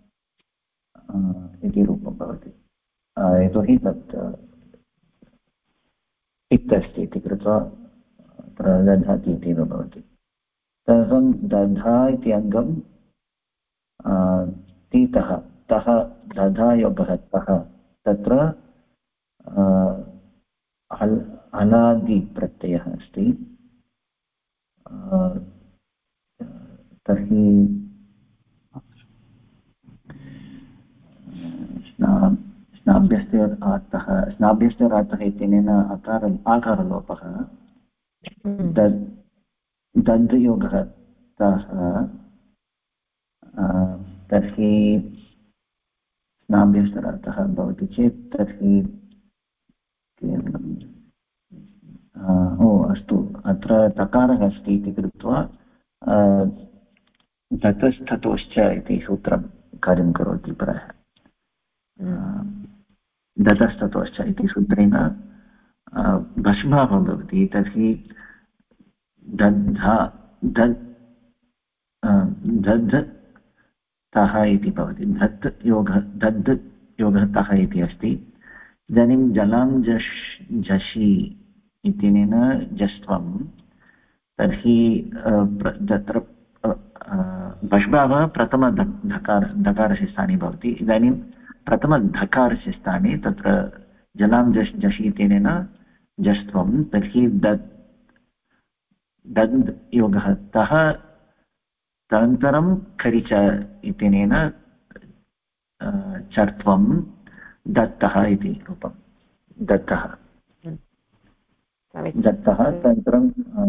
इति रूपं भवति। यतोहि तत् इत् अस्ति इति कृत्वा प्रदधाति इत्येव भवति। तदर्थं दधा इति अङ्गं तीतः तः दधायोगः तः तत्र अलादिप्रत्ययः अस्ति। तर्हि स्नाभ्यस्तरातः इत्यनेन आकारलोपः दन्तयोगः तः तर्हि स्नाभ्यस्तरातः भवति चेत् तर्हि अस्तु अत्र तकारः अस्ति इति कृत्वा दतस्थतोश्च इति सूत्रं कार्यं करोति परः। दतस्ततोश्च इति सूत्रेण भस्मः भवति। तर्हि तः इति भवति। धत् योगः तः इति अस्ति। इदानीं जलां झषि इत्यनेन जस्त्वं तर्हि तत्र भष्भावः दकारस्य स्थाने भवति। इदानीं प्रथमधकारस्य स्थाने तत्र जलां झषि इत्यनेन जस्त्वं तर्हि दद् योगः तः तदनन्तरं खरिच इत्यनेन चर्त्वं दत्तः इति रूपं दत्तः तदनन्तरं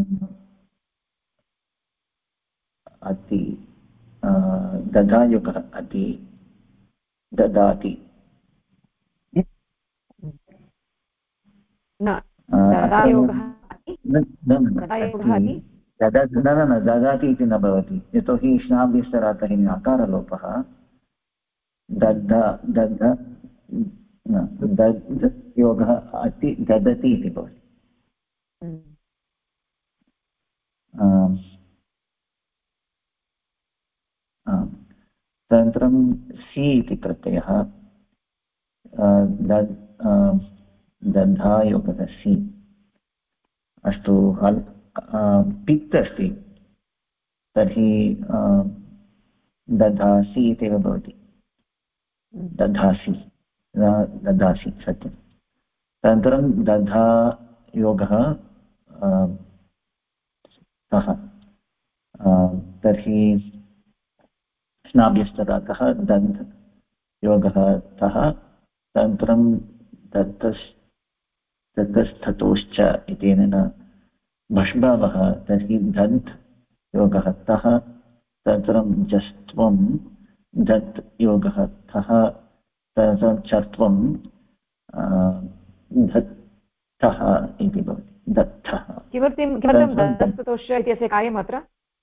अति दधायुगः अति ददाति ददाति इति न भवति। यतोहि श्नाभ्यस्तरातः अकारलोपः योगः अति ददति इति भवति। तदनन्तरं सि इति प्रत्ययः दधायोगः सि। अस्तु पित् अस्ति तर्हि दधासि इत्येव भवति। दधासि सत्यं। तदनन्तरं दधा योगः सः तर्हि स्नाभ्यस्तरातः दन्त योगः तः तदनन्तरं दत्तस्थतोश्च इत्यनेन भष्भावः तर्हि दन्त योगः तः तदनन्तरं जस्त्वं दत् योगः तः तदनन्तरं चर्त्वं दत्तः इति भवति। दत्तः किमर्थं दत्तस्तोश्च इत्यस्य कार्यम् अत्र?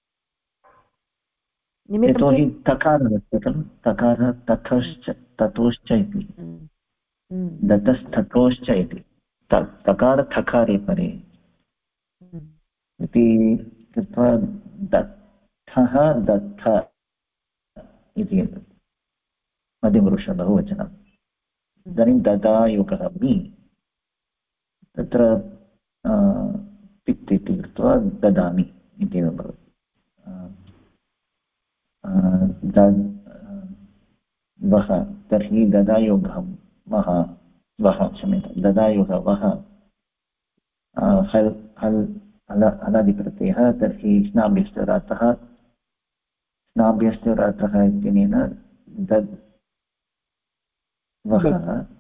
यतोहि तकारः खलु तकारः ततोश्च इति दतस्थतोश्च इति तकार थकारे परे इति कृत्वा दत्तः दत्त इति मध्यमपुरुषः बहुवचनम्। इदानीं ददायोगः मि तत्र पित् इति कृत्वा ददामि इत्येव भवति। वः तर्हि ददायोगः वः क्षम्यतां ददायोगः वः हल् हलादिप्रत्ययः तर्हि स्नाभ्यस्तरातः इत्यनेन दद् वः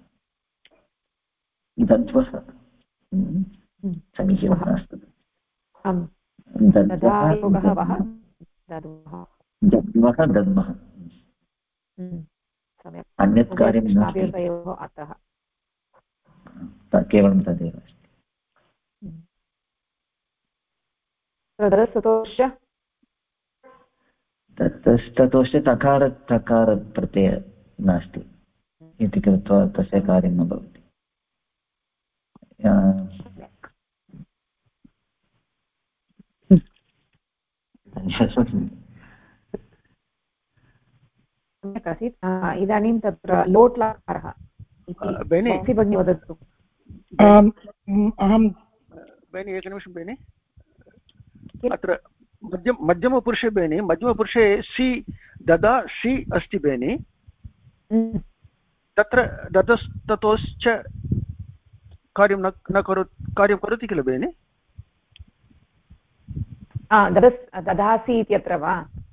दद्वः समीचीनं नास्ति। दद्वः दद्मः अन्यत् कार्यं नास्ति केवलं तदेव अस्ति। ततोश्च तकारप्रत्ययः नास्ति इति कृत्वा तस्य कार्यं न भवति। इदानीं तत्र लोट् लकारः भगिनी वदतु। अहं भगिनी एकनिमिषं भगिनि अत्र मध्यमपुरुषे बेनि मध्यमपुरुषे सि ददा सि अस्ति बेनि तत्र ददस्ततोश्च कार्यं न करोति किल बेनि ददासि इत्यत्र वा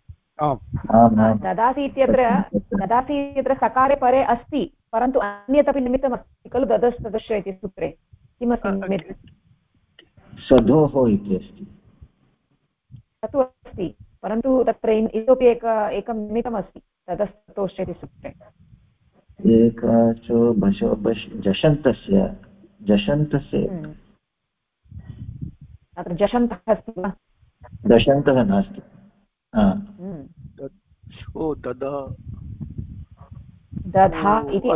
ददासि इत्यत्र सकारे परे अस्ति परन्तु अन्यत् अपि निमित्तमस्ति खलु ददस्तदश्च इति सूत्रे किमस्ति निमित्तं सधोः इति अस्ति तत्तु अस्ति परन्तु तत्र इतोपि एकं निमित्तमस्ति तदस्ततोश्च इति सूत्रे एकाचो भशो जषन्तस्य अत्र जषन्तः अस्ति वा दशन्तः नास्ति दधा इति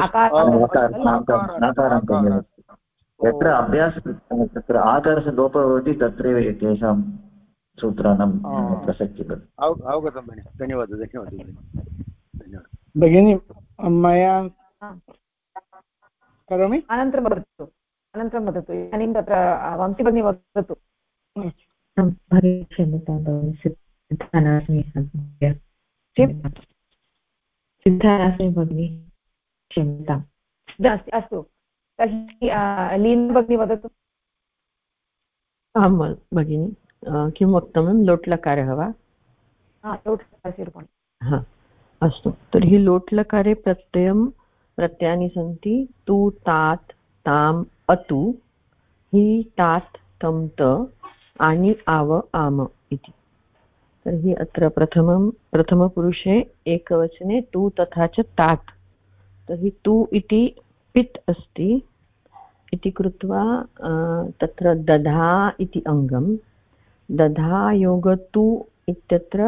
यत्र अभ्यासः तत्र आकारस्य लोपः भवति तत्रैव तेषां सूत्राणां प्रसक्तिः अवगतं भगिनि धन्यवादः भगिनि मया करोमि अनन्तरं वदतु इदानीं तत्र वंशी भगिनी वदतु सिद्धानास्मि भगिनि क्षम्यताम् अस्तु तर्हि लीना भगिनी वदतु आं भगिनि किं वक्तव्यं लोट्लकारः वा लोट्लकारस्य अस्तु तर्हि लोट्लकारे प्रत्ययानि सन्ति तु तात् ताम् अतु हि तात् तं त आनि आव आम इति तर्हि अत्र प्रथमपुरुषे एकवचने तु तथा च तात् तर्हि तु इति पित् अस्ति इति कृत्वा तत्र दधा इति अङ्गं दधा योगतु इत्यत्र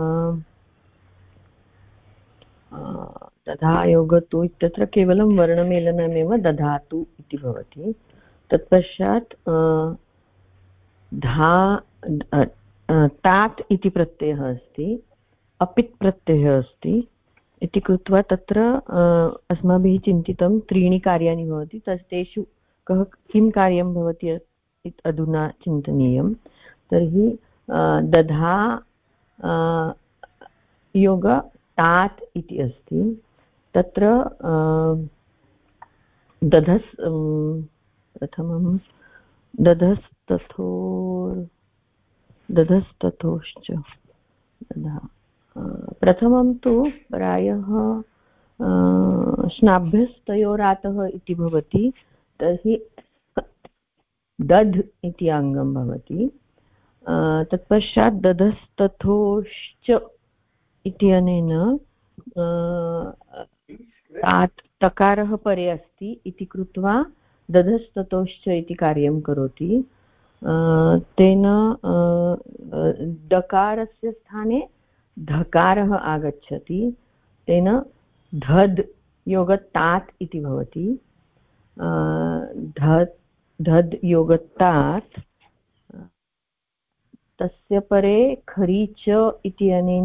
दधायोगतु इत्यत्र केवलं वर्णमेलनमेव दधातु इति भवति तत्पश्चात् तात् इति प्रत्ययः अस्ति अपित् प्रत्ययः अस्ति इति कृत्वा तत्र अस्माभिः चिन्तितं त्रीणि कार्याणि भवति तेषु किं कार्यं भवति अधुना चिन्तनीयं तर्हि दधा योग तात् इति अस्ति तत्र प्रथमं दधस्तथोश्च प्रथमं तु प्रायः श्नाभ्यस्तयोरातः इति भवति तर्हि दध् इति अङ्गं भवति तत्पश्चात् दधस्तथोश्च इत्यनेन तकारः परे अस्ति इति कृत्वा दधस्ततोश्च इति कार्यं करोति तेन दकारस्य स्थाने धकारः आगच्छति तेन धद् योगतात् इति भवति धद् योगतात् तस्य परे खरी च इत्यनेन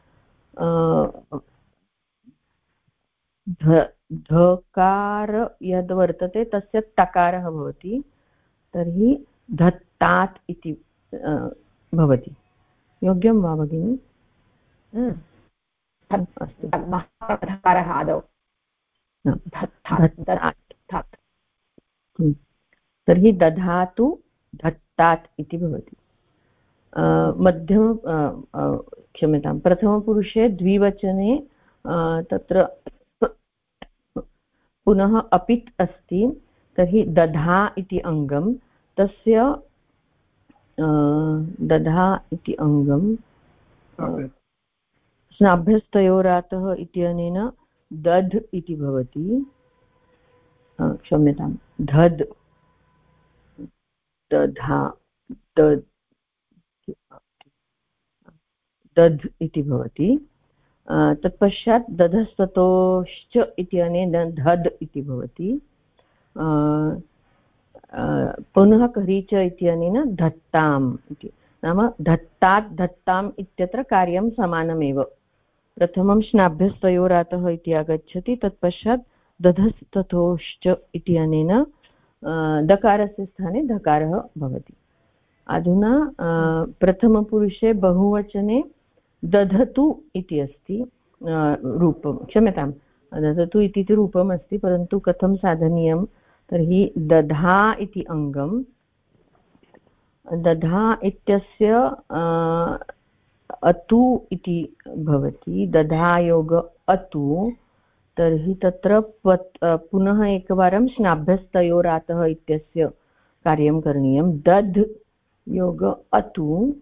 धकार यद् वर्तते तस्य तकारः भवति तर्हि धत्तात् इति भवति योग्यं वा भगिनि अस्तु धकारः आदौ तर्हि दधातु धत्तात् इति भवति क्षम्यतां प्रथमपुरुषे द्विवचने तत्र पुनः अपित् अस्ति तर्हि दधा इति अङ्गं तस्य दधा इति अङ्गं स्नाभ्यस्तयोरातः इत्यनेन दध् इति भवति क्षम्यतां धद् दधा दध् इति भवति तत्पश्चात् दधस्ततोश्च इत्यनेन धद् इति भवति पुनः करीच इत्यनेन धत्ताम् इति नाम धत्तात् धत्ताम् इत्यत्र कार्यं समानमेव प्रथमं श्नाभ्यस्तयोरातः इति आगच्छति तत्पश्चात् दधस्ततोश्च इत्यनेन दकारस्य स्थाने धकारः भवति अधुना प्रथमपुरुषे बहुवचने दधतु इति अस्ति रूपं, क्षम्यतां, दधतु इति तु रूपम् अस्ति, परन्तु कथं साधनीयं तर्हि दधा इति अङ्गं, दधा इत्यस्य अतु इति भवति, दधायोग अतु, तर्हि तत्र पुनः एकवारं स्नाभ्यस्तयोरातः इत्यस्य कार्यं करणीयं। दध् योग अतु,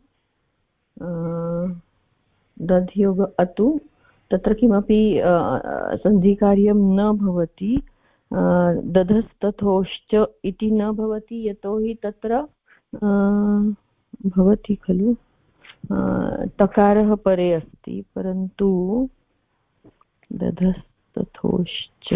दध् योग अतु, तत्र किमपि सन्धिकार्यं न भवति, दधस्तथोश्च इति न भवति, यतोहि तत्र भवति खलु तकारः परे अस्ति, परन्तु दधस्तथोश्च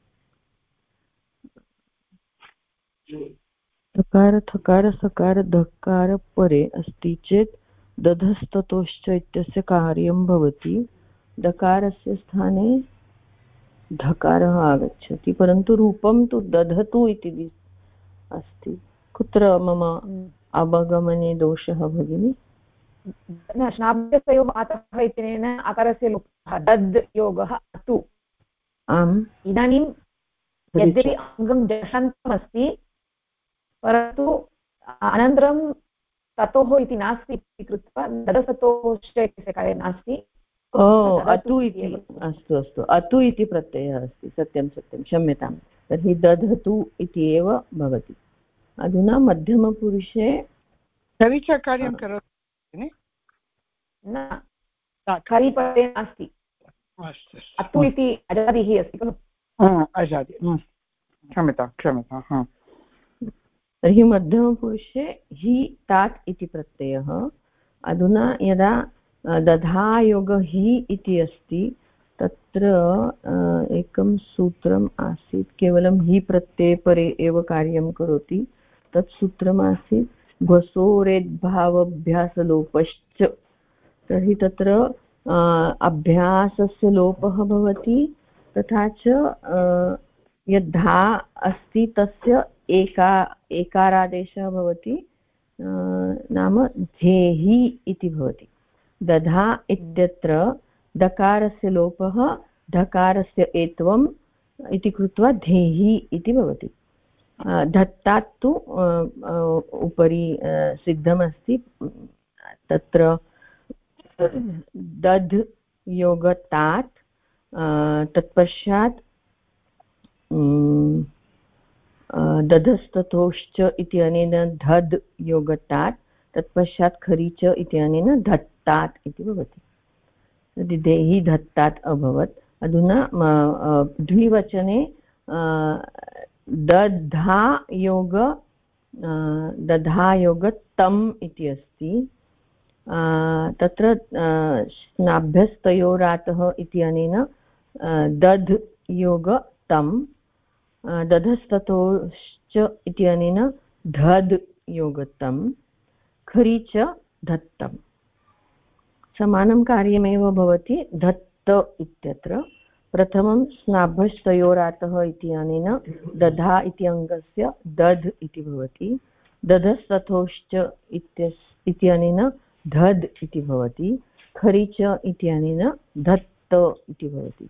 तकार थकार सकार धकार परे अस्ति चेत् दधस्ततोश्च इत्यस्य कार्यं भवति, दकारस्य स्थाने धकारः आगच्छति, परन्तु रूपं तु दधतु इति अस्ति। कुत्र मम अवगमने दोषः भगिनि? श्नाभ्यस्तयोः आतः इत्यनेन अकारस्य लोपः, दद् योगः अतु। आम्, इदानीं यद्यपि अङ्गं जषन्तमस्ति, परन्तु अनन्तरं ततोः इति नास्ति इति कृत्वा ददसतोश्च इत्यस्य कार्यं नास्ति। अतु इति, अस्तु अस्तु, अतु इति प्रत्ययः अस्ति, सत्यं सत्यं, क्षम्यतां। तर्हि दधतु इति एव भवति। अधुना मध्यमपुरुषे करिचकार्यं करोति न, करिपदे नास्ति, अतु इति अजादिः अस्ति खलु। अजादि, क्षम्यतां। तर्हि मध्यमपुरुषे हि तात् इति प्रत्ययः। अधुना यदा दधायोग हि इति अस्ति, तत्र एकं सूत्रम् आसीत्, केवलं हि प्रत्यये परे एव कार्यं करोति, तत् सूत्रमासीत् घसोरेद्भावभ्यासलोपश्च। तर्हि तत्र अभ्यासस्य लोपः भवति, तथा च यद्धा अस्ति तस्य एकारादेशः भवति, नाम धेहि इति भवति। दधा इत्यत्र दकारस्य लोपः, धकारस्य एत्वम् इति कृत्वा धेहि इति भवति। धत्तात् तु उपरि सिद्धमस्ति, तत्र दध् योगतात्, तत्पश्चात् दधस्तथोश्च इत्यनेन धद् योगतात्, तत्पश्चात् खरि च इत्यनेन धत्तात् इति भवति। देहि धत्तात् अभवत्। अधुना द्विवचने दधायोग तम् इति अस्ति, तत्र स्नाभ्यस्तयोरातः इत्यनेन दध् योग तम्, दधस्ततोश्च इत्यनेन धद् योगतम्, खरि च धत्तम्। समानं कार्यमेव भवति। धत्त इत्यत्र प्रथमं स्नाभ्यस्तयोरातः इत्यनेन दधा इति अङ्गस्य दध् इति भवति, दधस्तथोश्च इत्यनेन धद् इति भवति, खरि च इत्यनेन धत्त इति भवति।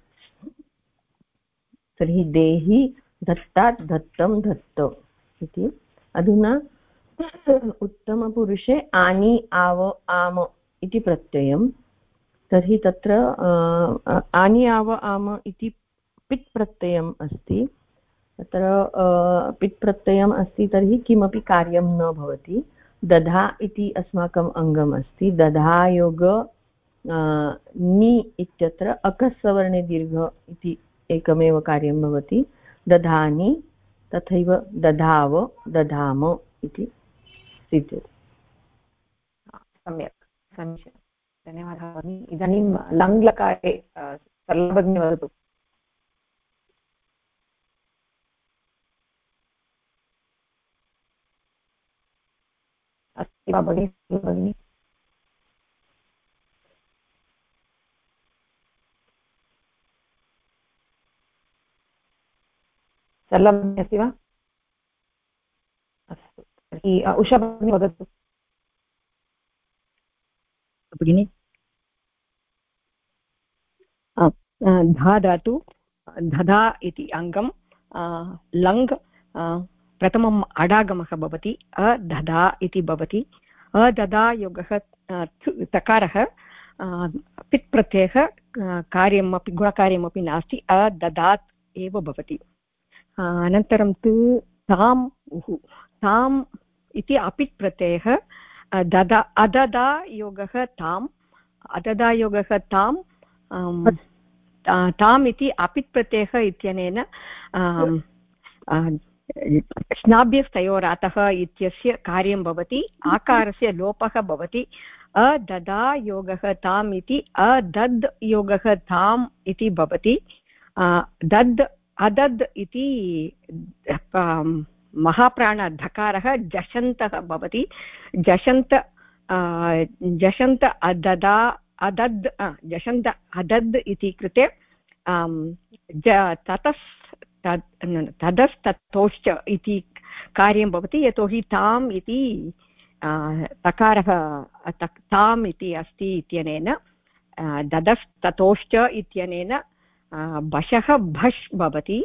तर्हि देहि धत्तात् धत्तं धत्त इति। अधुना उत्तमपुरुषे आनि आव आम इति प्रत्ययं, तर्हि तत्र आनि आव आम इति पित् प्रत्ययम् अस्ति। तत्र पित् प्रत्ययम् अस्ति, तर्हि किमपि कार्यं न भवति। दधा इति अस्माकम् अङ्गम् अस्ति, दधायोग नि इत्यत्र अकस्सवर्णे दीर्घ इति एकमेव कार्यं भवति। दधानि, तथैव दधाव दधाम इति सिद्ध्यति। सम्यक्, समीचीनं, धन्यवादः भगिनि। इदानीं लङ्लकारे सरला भगिनी वदतु। अस्ति वा भगिनि? सरला भगिनी अस्ति वा? अस्तु, तर्हि उषा भगिनी वदतु। भगिनि धा धातु धधा इति अङ्गं लङ् प्रथमम् अडागमः भवति अधधा इति भवति अदधा योगः तकारः पित् प्रत्ययः कार्यमपि गुणकार्यमपि नास्ति अददात् एव भवति अनन्तरं तु ताम् उः ताम् इति अपित् प्रत्ययः ददा अददा योगः ताम् अददा योगः ताम् ताम् इति अपित् प्रत्ययः इत्यनेन स्नाभ्यस्तयोरातः इत्यस्य कार्यं भवति आकारस्य लोपः भवति अददा योगः ताम् इति अदद् योगः ताम् इति भवति दद् अदद् इति महाप्राणधकारः जषन्तः भवति जषन्त जषन्त अददा अदद् जषन्त अदद् इति कृते ततस्ततोश्च इति कार्यं भवति यतोहि ताम् इति तकारः ताम् इति अस्ति इत्यनेन ददस्ततोश्च इत्यनेन बशः भष् भवति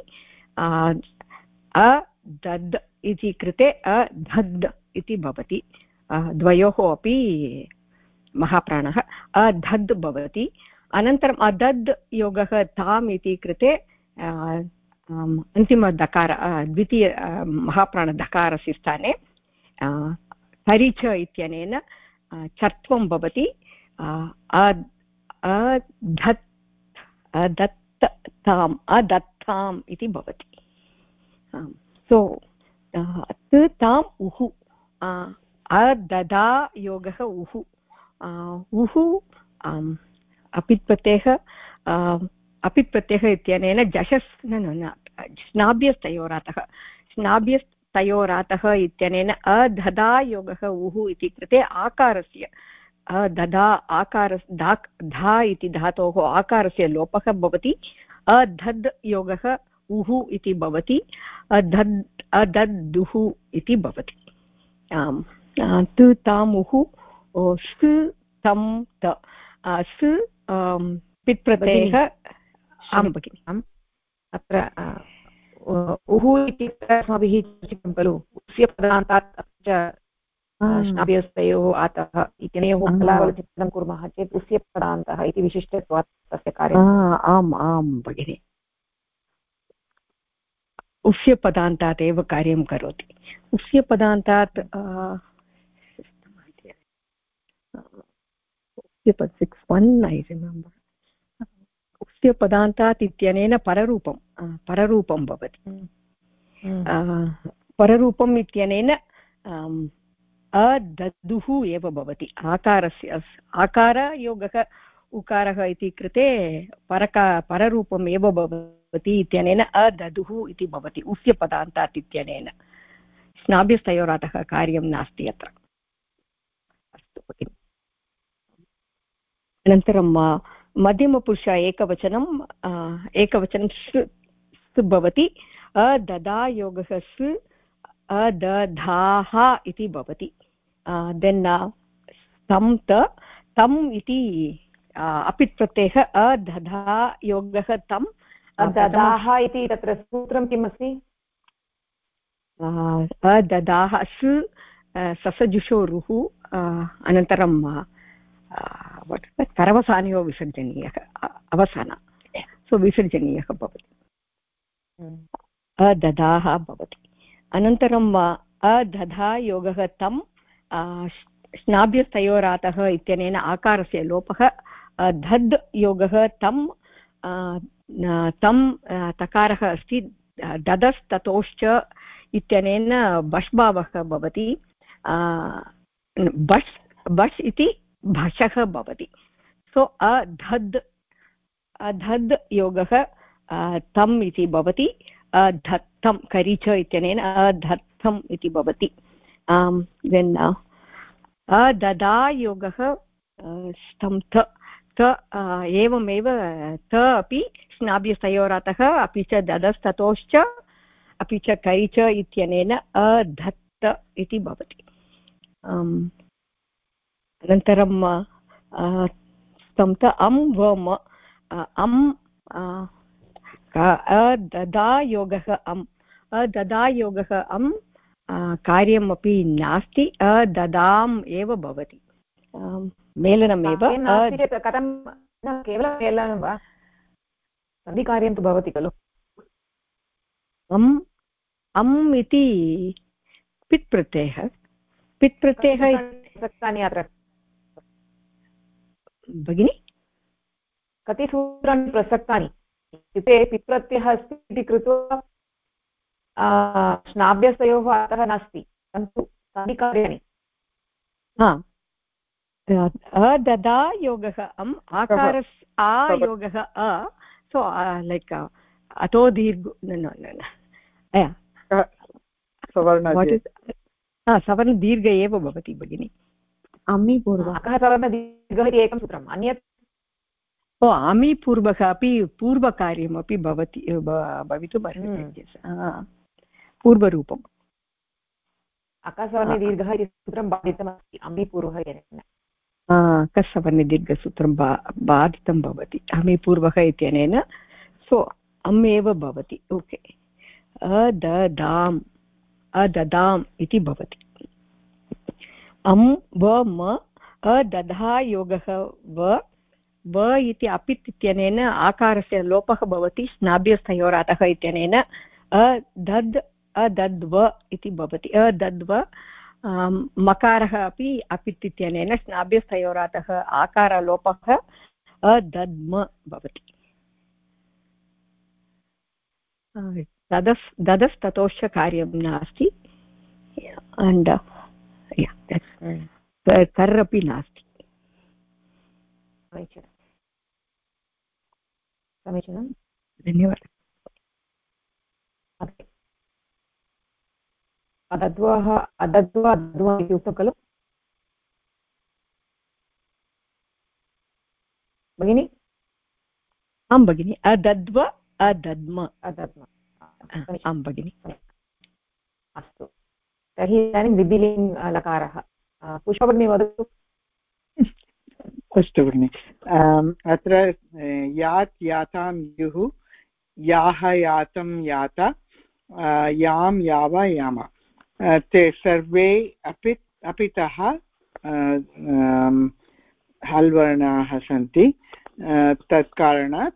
अदद् इति कृते अधद् इति भवति द्वयोः अपि महाप्राणः अधद् भवति अनन्तरम् अदद् योगः ताम् इति कृते अन्तिमदकार द्वितीय महाप्राणधकारस्य स्थाने परिच इत्यनेन चर्त्वं भवति अदत्ताम् इति भवति सो ताम् उः अददा योगः उः उः अपित् प्रत्ययः इत्यनेन जशस् न स्नाभ्यस्तयोरातः इत्यनेन अधदा योगः उः इति कृते आकारस्य ददा आकार धा इति धातोः आकारस्य लोपः भवति अधद् योगः उः इति भवति अदद्दुः इति भवति तु तामुः स् तं त स् पित् प्रत्ययः आं भगिनि अत्र उः इति अस्माभिः चिन्तितं खलु उस्य पदान्तात् श्नाभ्यस्तयोः आतः इत्यनयोः फलावचिन्तनं कुर्मः चेत् उस्य पदान्तः इति विशिष्टत्वात् तस्य कार्यम् आम् आं भगिनि उस्य पदान्तात् एव कार्यं करोति उस्य पदान्तात् 6.1 I remember उस्य पदान्तात् इत्यनेन पररूपं भवति पररूपम् इत्यनेन अदद्दुः एव भवति आकारस्य आकारयोगः उकारः इति कृते पररूपम् एव भवति इत्यनेन अददुः इति भवति उस्य पदान्तात् इत्यनेन स्नाभ्यस्तयोरातः कार्यं नास्ति अत्र अस्तु भगिनि अनन्तरं मध्यमपुरुष एकवचनं स् भवति अददा योगः स् अदधाः इति भवति देन् तम् इति अपित् प्रत्ययः अदधा योगः तम् ददाः इति तत्र सूत्रं किमस्ति अददाः स् ससजुषोरुः अनन्तरं करवसानयो विसर्जनीयः अवसान सो विसर्जनीयः भवति अददाः भवति अनन्तरं अदधा योगः तं स्नाभ्यस्तयोरातः इत्यनेन आकारस्य लोपः धद् योगः तं तकारः अस्ति ददस्ततोश्च इत्यनेन बष्भावः भवति बष् इति भषः भवति सो अधद् योगः तम् इति भवति अधत्तं करिच इत्यनेन अधत्तम् इति भवति देन् अददा योगः स्तं त एवमेव त अपि स्नाभ्यस्तयोरातः अपि च ददस्ततोश्च अपि च करिच इत्यनेन अधत्त इति भवति अनन्तरं स्तम्त अं वम अं अददायोगः अम् अददायोगः अं कार्यमपि नास्ति अददाम् एव भवति मेलनमेव कथं न केवलं मेलनं वा सन्धिकार्यं तु भवति खलु अम् अम् इति पित् प्रत्ययः प्रसक्तानि अत्र भगिनि कति सूत्राणि प्रसक्तानि इत्युक्ते पिप्रत्ययः अस्ति इति कृत्वा श्नाभ्यस्तयोः अतः नास्ति परन्तु सन्धिकार्याणि अददा योगः अम् आकारस् आयोगः सो लैक् अतो दीर्घ सवर्णदीर्घ एव भवति भगिनि अमि पूर्वः अकः सवर्णदीर्घः इति एकं सूत्रम् अन्यत् अमि पूर्वः अपि पूर्वकार्यमपि भवति भवितुमर्हति पूर्वरूपम् अकसवर्णदीर्घः इति सूत्रं बाधितमस्ति अमि पूर्वः इत्यनेन अकसवर्णदीर्घसूत्रं बाधितं भवति अमि पूर्वः इत्यनेन सो अम् एव भवति ओके अददाम् इति भवति अम् व म अदधा योगः व इति अपित् इत्यनेन आकारस्य लोपः भवति स्नाभ्यस्थयोरातः इत्यनेन अदद्व इति भवति अदद्व मकारः अपि अपित् इत्यनेन स्नाभ्यस्थयोरातः आकारलोपः अदद्म भवति ददस्ततोश्च कार्यं नास्ति अण्ड् कर् अपि नास्ति समीचीनं धन्यवादः अदद्वा इति उक्तं खलु भगिनि आं भगिनि अदद्व अदद्म आं भगिनि अस्तु तर्हि इदानीं विधिलिङ् लकारः पुष्पभगिनी वदतु अस्तु भगिनि अत्र यात् यातां युः याः यातं याता यां याव याम ते सर्वे अपितः हल्वर्णाः सन्ति तत्कारणात्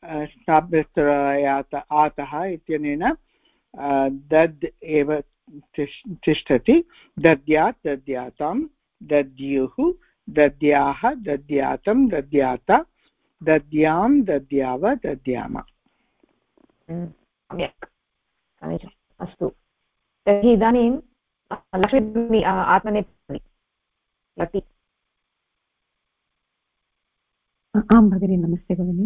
आतः इत्यनेन दद् एव तिष्ठति दद्यात् दद्यातां दद्युः दद्याः दद्यातं दद्याता दद्यां दद्याव दद्याम सम्यक् समीचीनम् अस्तु तर्हि इदानीं लक्ष्मी आत्मनेपदी लति आं भगिनि नमस्ते भगिनि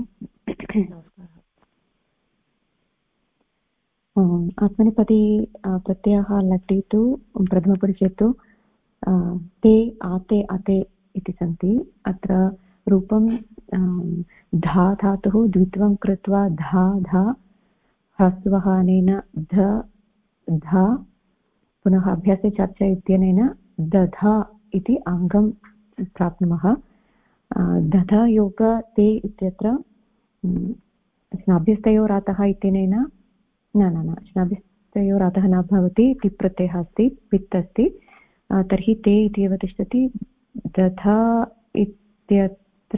आत्मनेपदी प्रत्ययः लटि तु प्रथमपुरुषे तु ते आते अते इति सन्ति अत्र रूपं धा धातुः द्वित्वं कृत्वा धा धा ह्रस्वः अनेन धा पुनः अभ्यासे चर्चा इत्यनेन दधा इति अङ्गं प्राप्नुमः दधा योग ते इत्यत्र स्नाभ्यस्तयोरातः इत्यनेन न स्नाभ्यस्तयोरातः न भवति तिप्रत्ययः अस्ति पित् अस्ति तर्हि ते इति एव तिष्ठति दधा इत्यत्र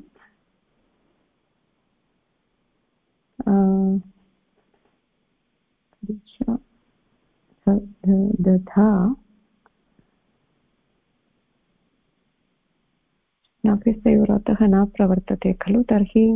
दधा स्नाभ्यस्तयोरातः न प्रवर्तते खलु तर्हि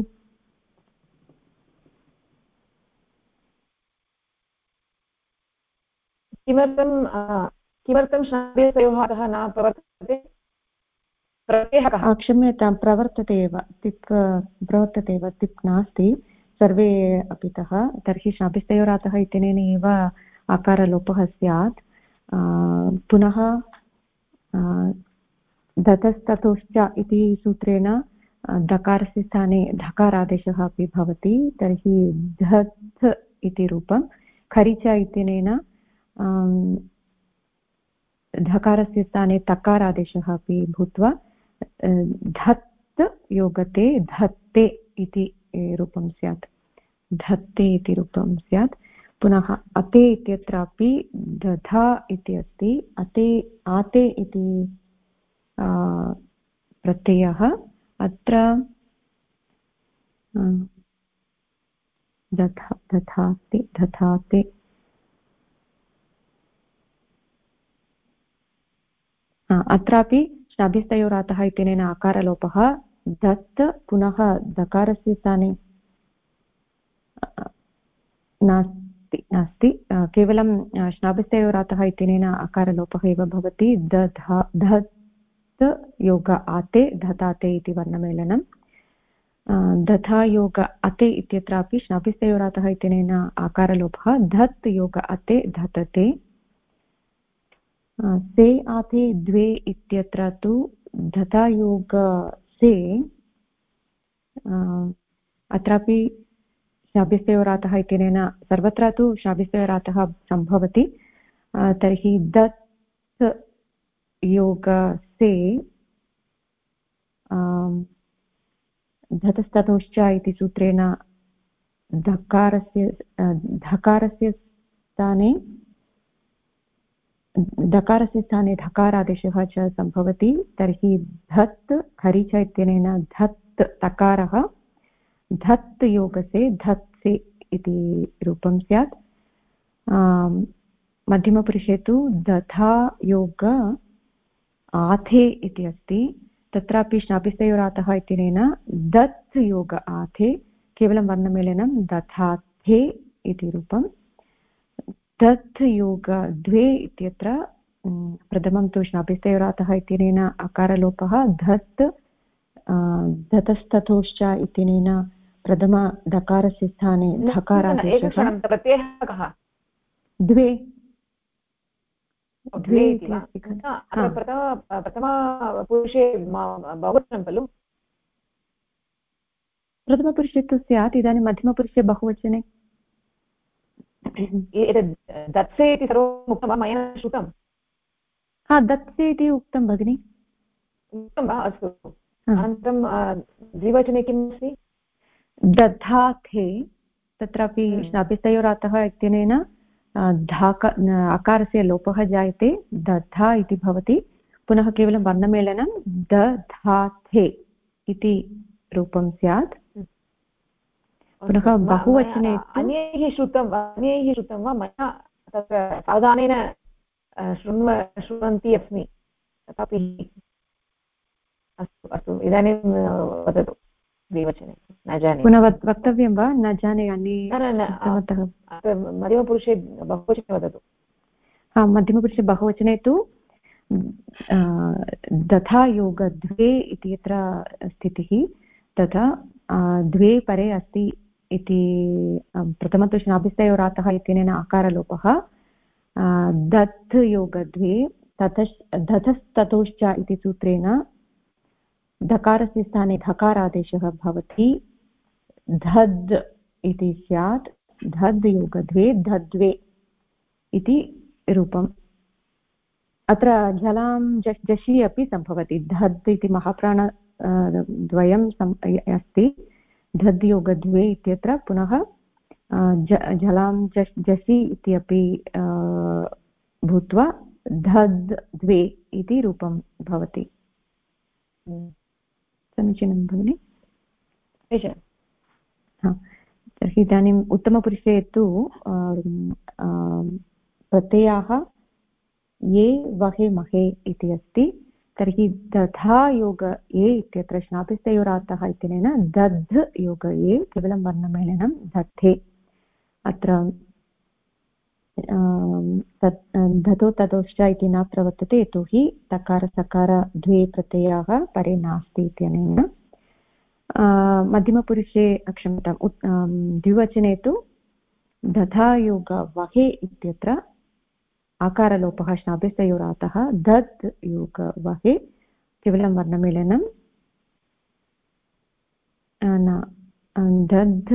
किमर्थं श्नाभ्यस्तयोः अतः न प्रवर्तते प्रत्ययः कः क्षम्यतां प्रवर्तते एव तिप् प्रवर्तते एव तिप् नास्ति सर्वे अपितः तर्हि श्नाभ्यस्तयोरातः इत्यनेन एव आकारलोपः स्यात् पुनः दतस्ततोश्च इति सूत्रेण दकारस्य स्थाने धकारादेशः अपि भवति तर्हि धत् इति रूपं खरिच इत्यनेन धकारस्य स्थाने तकारादेशः अपि भूत्वा धत् योगते धत्ते इति रूपं स्यात् धत्ते इति रूपं स्यात् पुनः अते इत्यत्रापि दधा इति अस्ति अते आते इति प्रत्ययः अत्र दधाति दधाते अत्रापि श्नाभ्यस्तयोरातः इत्यनेन आकारलोपः दत् पुनः दकारस्य स्थाने नास्ति केवलं श्नाभ्यस्तयोरातः इत्यनेन आकारलोपः एव भवति धत् योग आते धताते इति वर्णमेलनं दधा योग अते इत्यत्रापि श्नाभ्यस्तयोरातः इत्यनेन आकारलोपः धत् योग अते धतते से आते द्वे इत्यत्र तु धतायोग से अत्रापि श्नाभ्यस्तयोरातः इत्यनेन सर्वत्र तु श्नाभ्यस्तयोरातः सम्भवति तर्हि दत् योग से धतस्ततोश्च इति सूत्रेण धकारस्य स्थाने दकारस्य स्थाने धकारादेशः च सम्भवति तर्हि धत् खरिच इत्यनेन धत् तकारः धत् योगसे धत्से इति रूपं स्यात् मध्यमपुरुषे तु दधा योग आथे इति अस्ति तत्रापि श्नाभ्यस्तयोरातः इत्यनेन दत् योग आथे केवलं वर्णमेलनं दधाथे इति रूपं दत् योग द्वे इत्यत्र प्रथमं तु श्नाभ्यस्तयोरातः इत्यनेन अकारलोपः धत् धतस्ततोश्च इत्यनेन प्रथमदकारस्य स्थाने धकारादेशः प्रत्ययः द्वे द्वे इति वा प्रथमपुरुषे बहुवचनं खलु प्रथमपुरुषे तु स्यात् इदानीं मध्यमपुरुषे बहुवचने एतद् दत्से इति सर्वम् उक्तं वा मया श्रुतं दत्से इति उक्तं भगिनि उक्तं वा अस्तु अनन्तरं द्विवचने किम् अस्ति दधाथे तत्रापि श्नाभ्यस्तयोरातः इत्यनेन अकारस्य लोपः जायते दधा इति भवति पुनः केवलं वर्णमेलनं दधाथे इति रूपं स्यात् पुनः बहुवचने अन्यैः श्रुतं वा मया तत्र सावधानेन शृण्वन्ती अस्मि तथापि अस्तु अस्तु इदानीं वदतु द्विवचने न जाने पुनः वक्तव्यं वा न जाने मध्यमपुरुषे बहुवचने वदतु मध्यमपुरुषे बहुवचने तु दधा योग द्वे इति यत्र स्थितिः तथा द्वे परे अस्ति इति प्रथमतु श्नाभ्यस्तयोरातः इत्यनेन आकारलोपः दत् योग द्वे धतस्ततोश्च इति सूत्रेण धकारस्य स्थाने धकारादेशः भवति धद् इति स्यात् धद् योग द्वे धद्वे इति रूपम् अत्र झलां जषि अपि सम्भवति धद् इति महाप्राण द्वयं अस्ति धद् योग द्वे इत्यत्र पुनः झलां जसि इत्यपि भूत्वा धद् द्वे इति रूपं भवति समीचीनं भगिनि तर्हि इदानीम् उत्तमपुरुषे तु प्रत्ययाः ये वहे महे इति अस्ति तर्हि दधा योग ये इत्यत्र श्नाभ्यस्तयोरातः इत्यनेन दध् योग ये केवलं वर्णमेलनं दध्ये अत्र धतो ततोश्च इति न प्रवर्तते यतोहि तकार सकार द्वे प्रत्ययाः परे नास्ति इत्यनेन मध्यमपुरुषे क्षम्यतां द्विवचने तु दधा योग वहे इत्यत्र आकारलोपः श्नाभ्यस्तयोरातः दत् योग वहे केवलं वर्णमेलनं दध्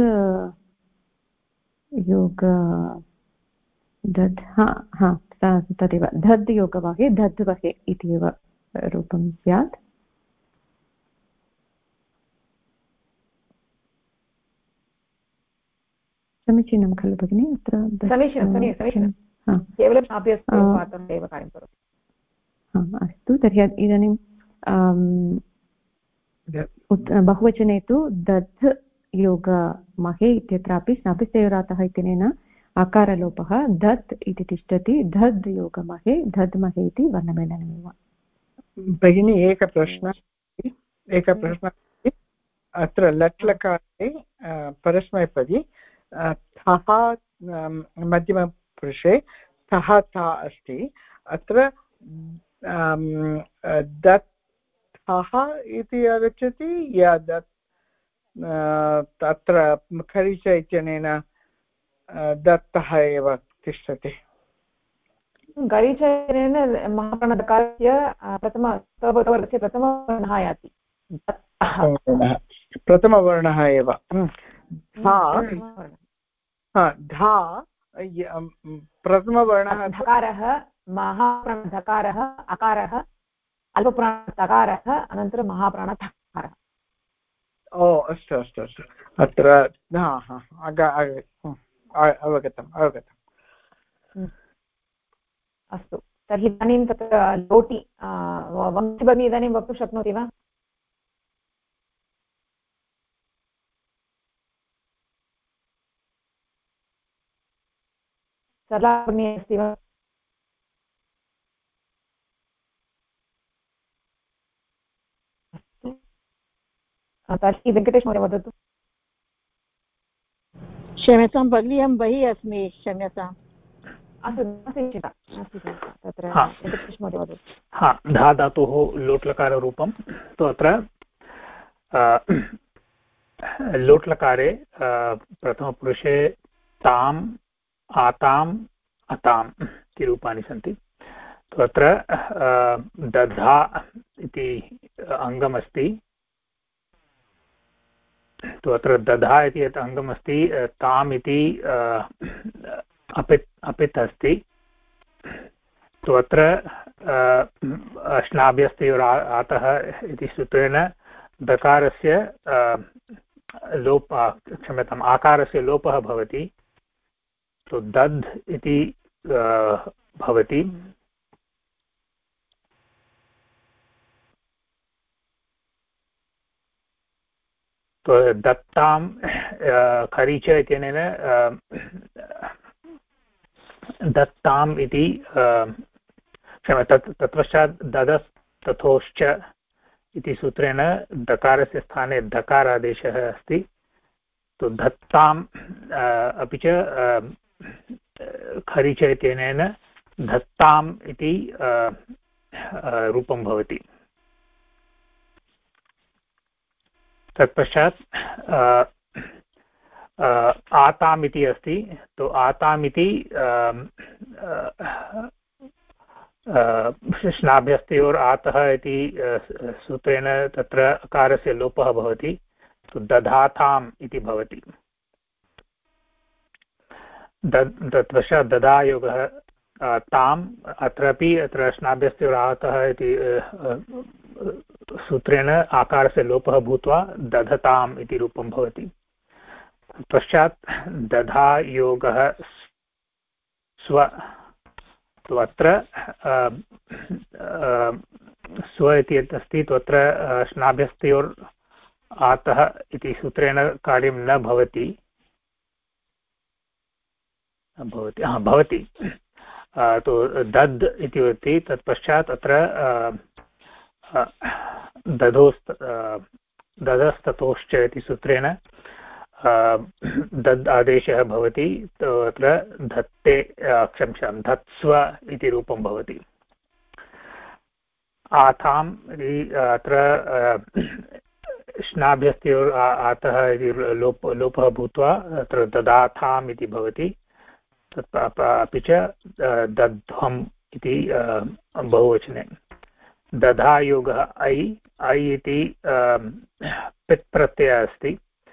योग दध् तदेव दध् योगवहे दध् वहे इत्येव रूपं स्यात् समीचीनं खलु भगिनि अत्र समीचीनं केवलं नाभ्यस्तपात्रम् एव कार्यं करोति। अस्तु तर्हि इदानीं बहुवचने तु दध् योगमहे इत्यत्रापि स्नापिस्तयोरातः इत्यनेन आकारलोपः दत् इति तिष्ठति धद् योगमहे धद्महे इति वर्णमेलनमेव। भगिनी एकः प्रश्नः अत्र लट् लकारे परस्मैपदी थः मध्यमपुरुषे थः था अस्ति अत्र दत् थः इति आगच्छति या दत् तत्र खरीच इत्यनेन दत्तः एव तिष्ठति। गरीचनेन महाप्राणदकारस्य प्रथमवर्गस्य प्रथमवर्णः याति प्रथमवर्णः एव धा प्रथमवर्णः धकारः महाप्राणधकारः अकारः अल्पप्राणतकारः अनन्तरं महाप्राणधकारः। ओ अस्तु अस्तु अस्तु अत्र अवगतम् अस्तु तर्हि इदानीं तत्र लोटि वंशी भगिनी इदानीं वक्तुं शक्नोति वा? सरला भगिनी अस्ति वा? तर्हि वेङ्कटेश महोदय वदतु। क्षम्यतां भगिनी अहं बहिः अस्मि क्षम्यताम्। धा धातोः लोट्लकाररूपं तु अत्र लोट्लकारे प्रथमपुरुषे ताम् आताम् अताम् इति रूपाणि सन्ति। तु अत्र दधा इति अङ्गमस्ति। तु अत्र दधा इति यत् अङ्गमस्ति ताम् इति अपित् अस्ति। तु अत्र अश्नाभ्यस्तयोरातः इति सूत्रेण दकारस्य क्षम्यताम् आकारस्य लोपः भवति। तु दध् इति भवति। तो दत्तां खरीच इत्यनेन दत्ताम् इति तत्पश्चात् ददस् तथोश्च इति सूत्रेण दकारस्य स्थाने दकारादेशः अस्ति। तो धत्ताम् अपि च खरीच इत्यनेन धत्ताम् इति रूपं भवति। तत्पश्चात् आताम् इति अस्ति। तो आताम् इति श्नाभ्यस्तयोर् आतः इति सूत्रेण तत्र अकारस्य लोपः भवति। तो दधाताम् इति भवति। तत्पश्चात् ददायोगः ताम् अत्रापि अत्र श्नाभ्यस्तयोर् आतः इति सूत्रेण आकारस्य लोपः भूत्वा दधताम् इति रूपं भवति। पश्चात् दधा योगः स्व। तु अत्र स्व इति यत् अस्ति तु अत्र श्नाभ्यस्तयोर् आतः इति सूत्रेण कार्यं न भवति। भवति तु दद् इति वदति। तत्पश्चात् अत्र दधस्ततोश्च इति सूत्रेण दद् आदेशः भवति। अत्र धत्ते क्षम्यतां धत्स्व इति रूपं भवति। आताम् इति अत्र श्नाभ्यस्तयोर् आतः इति लोपः भूत्वा अत्र ददाथाम् इति भवति। अपि च दध्वम् इति बहुवचने। दधायोगः ऐ इति पित् प्रत्ययः अस्ति।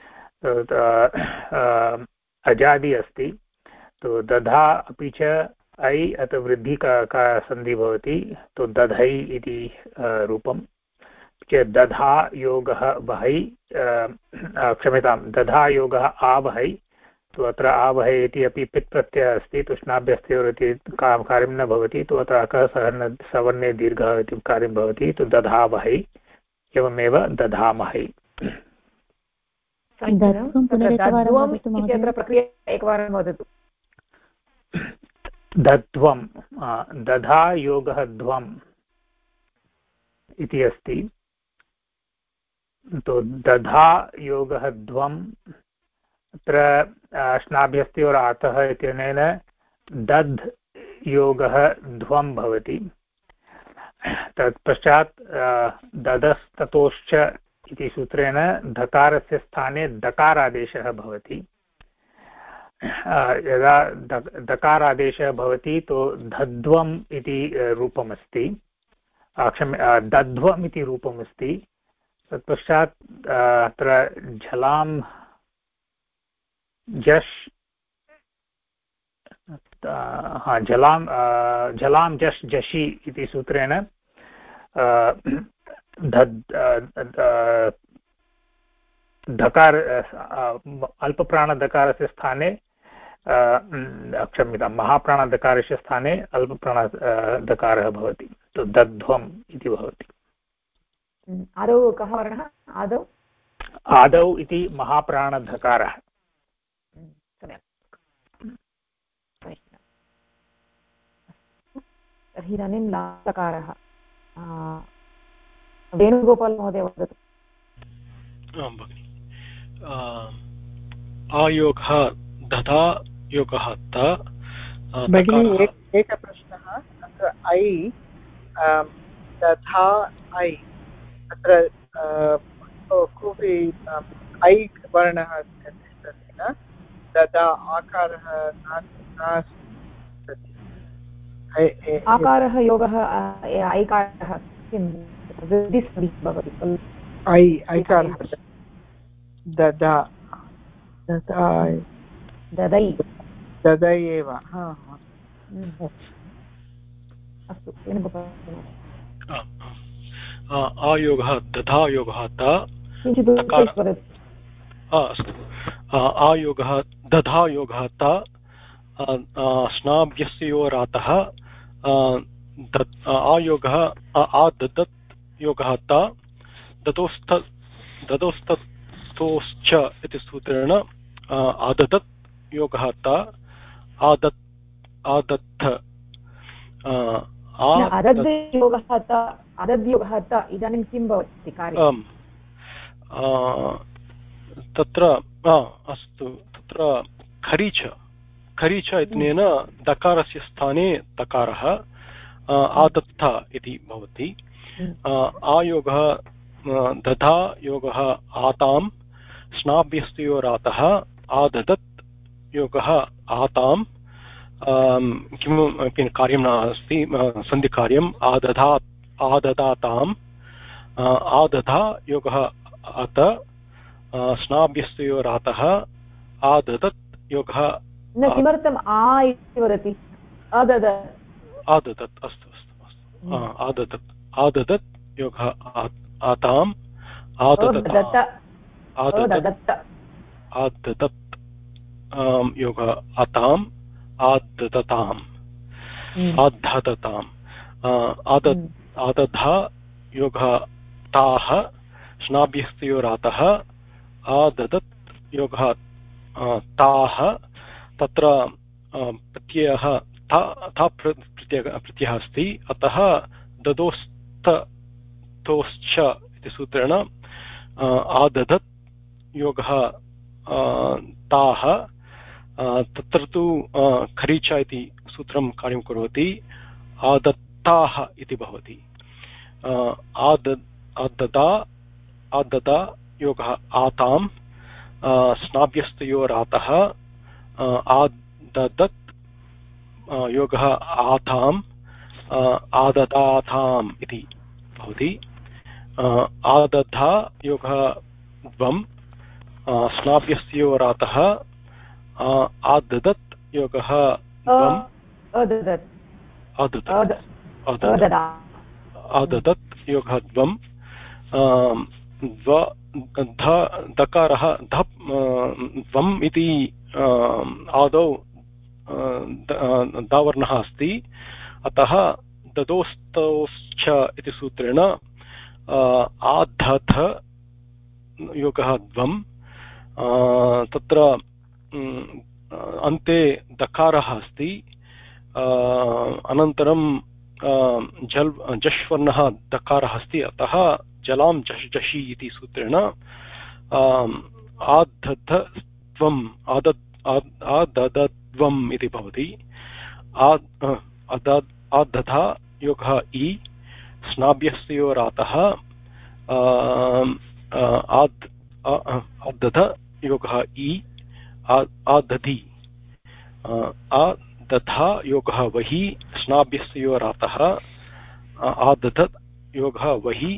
अजादि अस्ति। तो दधा अपि च ऐ अथ वृद्धि का सन्धि भवति। तो दधै इति रूपं च दधा योगः वहै क्षम्यतां दधा योगः आवहै तु अत्र आवहे इति अपि पित् प्रत्ययः अस्ति तुष्णाभ्यस्तयोर् इति कार्यं न भवति तु अत्र अकः सवर्णे दीर्घः इति कार्यं भवति तु दधावहै एवमेव दधामहै। एकवारं वदतु। दध्वं दधा योगः ध्वम् इति अस्ति तो दधा योगः ध्वम् अत्र अश्नाभ्यस्तयोर् आतः इत्यनेन दध् योगः ध्वं भवति। तत्पश्चात् ददस्ततोश्च इति सूत्रेण धकारस्य स्थाने दकारादेशः भवति। यदा दकारादेशः भवति तो दध्वम् इति रूपमस्ति, दध्वम् इति रूपमस्ति। तत्पश्चात् अत्र झलां जश् झलां जश् जषि इति सूत्रेण धकार अल्पप्राणदकारस्य स्थाने क्षम्यतां महाप्राणदकारस्य स्थाने अल्पप्राणदकारः भवति तो दध्वम् इति भवति। आदौ कः वर्णः? आदौ इति महाप्राणधकारः। तर्हि इदानीं लाकारः वेणुगोपाल् महोदय वदतु। आं भगिनि आयोगः दधा योगः ता भगिनि एकः प्रश्नः अत्र ऐ दधा ऐ अत्र कोऽपि ऐ वर्णः तिष्ठति न ददा आकारः नास्ति आकारः योगः ऐकारः किं भवति खलु ऐकारः ददा ददै ददै एव अस्तु। आयोगः दधा योगः ता अस्तु आयोगः दधा योगः ता स्नाभ्यस्योरातः आयोगः आददत् योगः ता ददोस्ततोश्च इति सूत्रेण आददत् योगः ता आदत्थ इदानीं किं भवति कार्यम्? तत्र अस्तु तत्र खरीच इत्यनेन दकारस्य स्थाने तकारः आदत्थ इति भवति। आयोगः दधा योगः आतां स्नाभ्यस्तयोरातः आददत् योगः आतां किं कार्यं नास्ति सन्धिकार्यम् आददाताम् आदधा योगः अत स्नाभ्यस्तयोरातः आददत् योगः किमर्थम् आ इति वदति? आददत् अस्तु आददत् योगः आताम् आददत् योगः आताम् आददताम् आदधा योगः ताः स्नाभ्यस्तयोरातः आददत् योगः ताः तत्र प्रत्ययः था प्रत्ययः अस्ति अतः ददोस्ततोश्च इति सूत्रेण आददत् योगः ताः तत्र तु खरीच इति सूत्रं कार्यं करोति आदत्ताः इति भवति। आददा योगः आतां स्नाभ्यस्तयोरातः आददत् योगः आतां आददाताम् इति भवति। आदधा योगः द्वं स्नाभ्यस्तयोरातः आददत् योगः आददत् योगः द्वं दकारः धप् द्वम् इति आदौ दावर्णः अस्ति, अतः ददोस्तौश्च इति सूत्रेण आधध योगः द्वम्, तत्र अन्ते दकारः अस्ति, अनन्तरं जश्वर्णः दकारः अस्ति, अतः जलां जषि इति सूत्रेण आदधत्वम् आददत्वम् इति भवति। आदधा योगः इ, स्नाभ्यस्योरातः आदध योगः इ, आदधि, आदधा योगः वहि, स्नाभ्यस्योरातः आदधत् योगः वहि,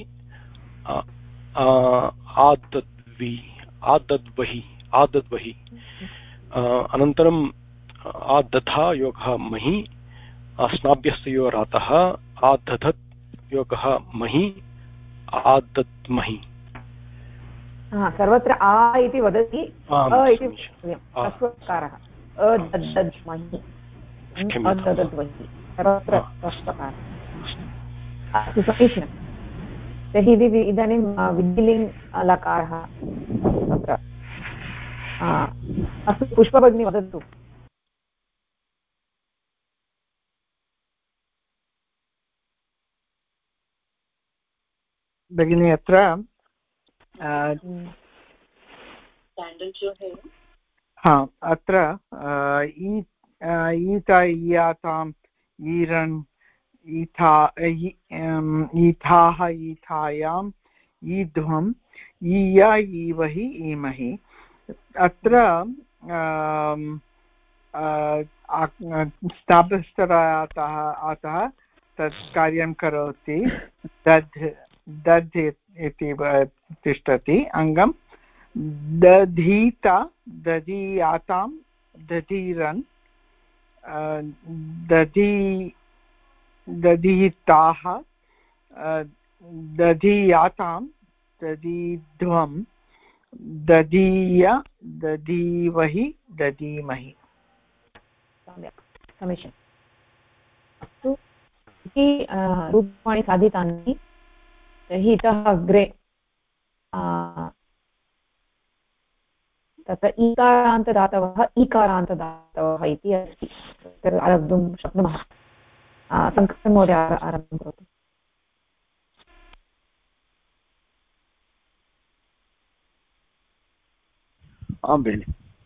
आदद्वहि, अनन्तरं आदधा योगः महि, स्नाभ्यस्योरातः आदधत् योगः महि, आदद्महि। सर्वत्र आ इति वदति, अ इति ह्रस्वकारः, अदद्महि, अदद्वहि, सर्वत्र ह्रस्वकारः। अस्तु, समीचीनं। तर्हि इदानीं विधिलिङ् लकारः तत्र। अस्तु, पुष्पभगिनी वदतु। भगिनी अत्र अत्र ईता इयाताम् ईरन् ईथाः ईथायाम् ईध्वम् ईया ईवहि ईमहि। अत्र स्थापस्तरातः तत् कार्यं करोति। दध् इति तिष्ठति अङ्गं। दधीता दधीयातां दधीरन् दधीताः दधीयातां दधीध्वं दधीय दधीवहि दधीमहि। सम्यक्, समीचीनम्। अस्तु, इति रूपाणि साधितानि। तर्हि इतः अग्रे तत्र ईकारान्तदातवः ईकारान्तदातवः इति अस्ति, तत्र आरब्धुं शक्नुमः। शङ्करन् महोदय आरम्भं करोतु। आं भगिनि।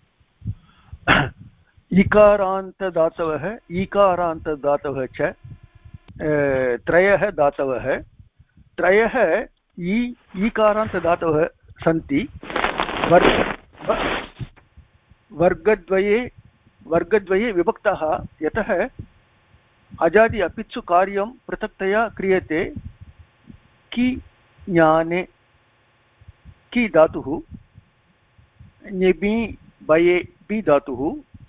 इकारान्तदातवः ईकारान्तदातवः च त्रयः दातवः। त्रयः ईकारान्तदातवः सन्ति। वर्गद्वये विभक्तः, यतः अजादि अपित्सु कार्यं पृथक्तया क्रियते। कि ज्ञाने कि धातुः, ञबि बये बि धातुः च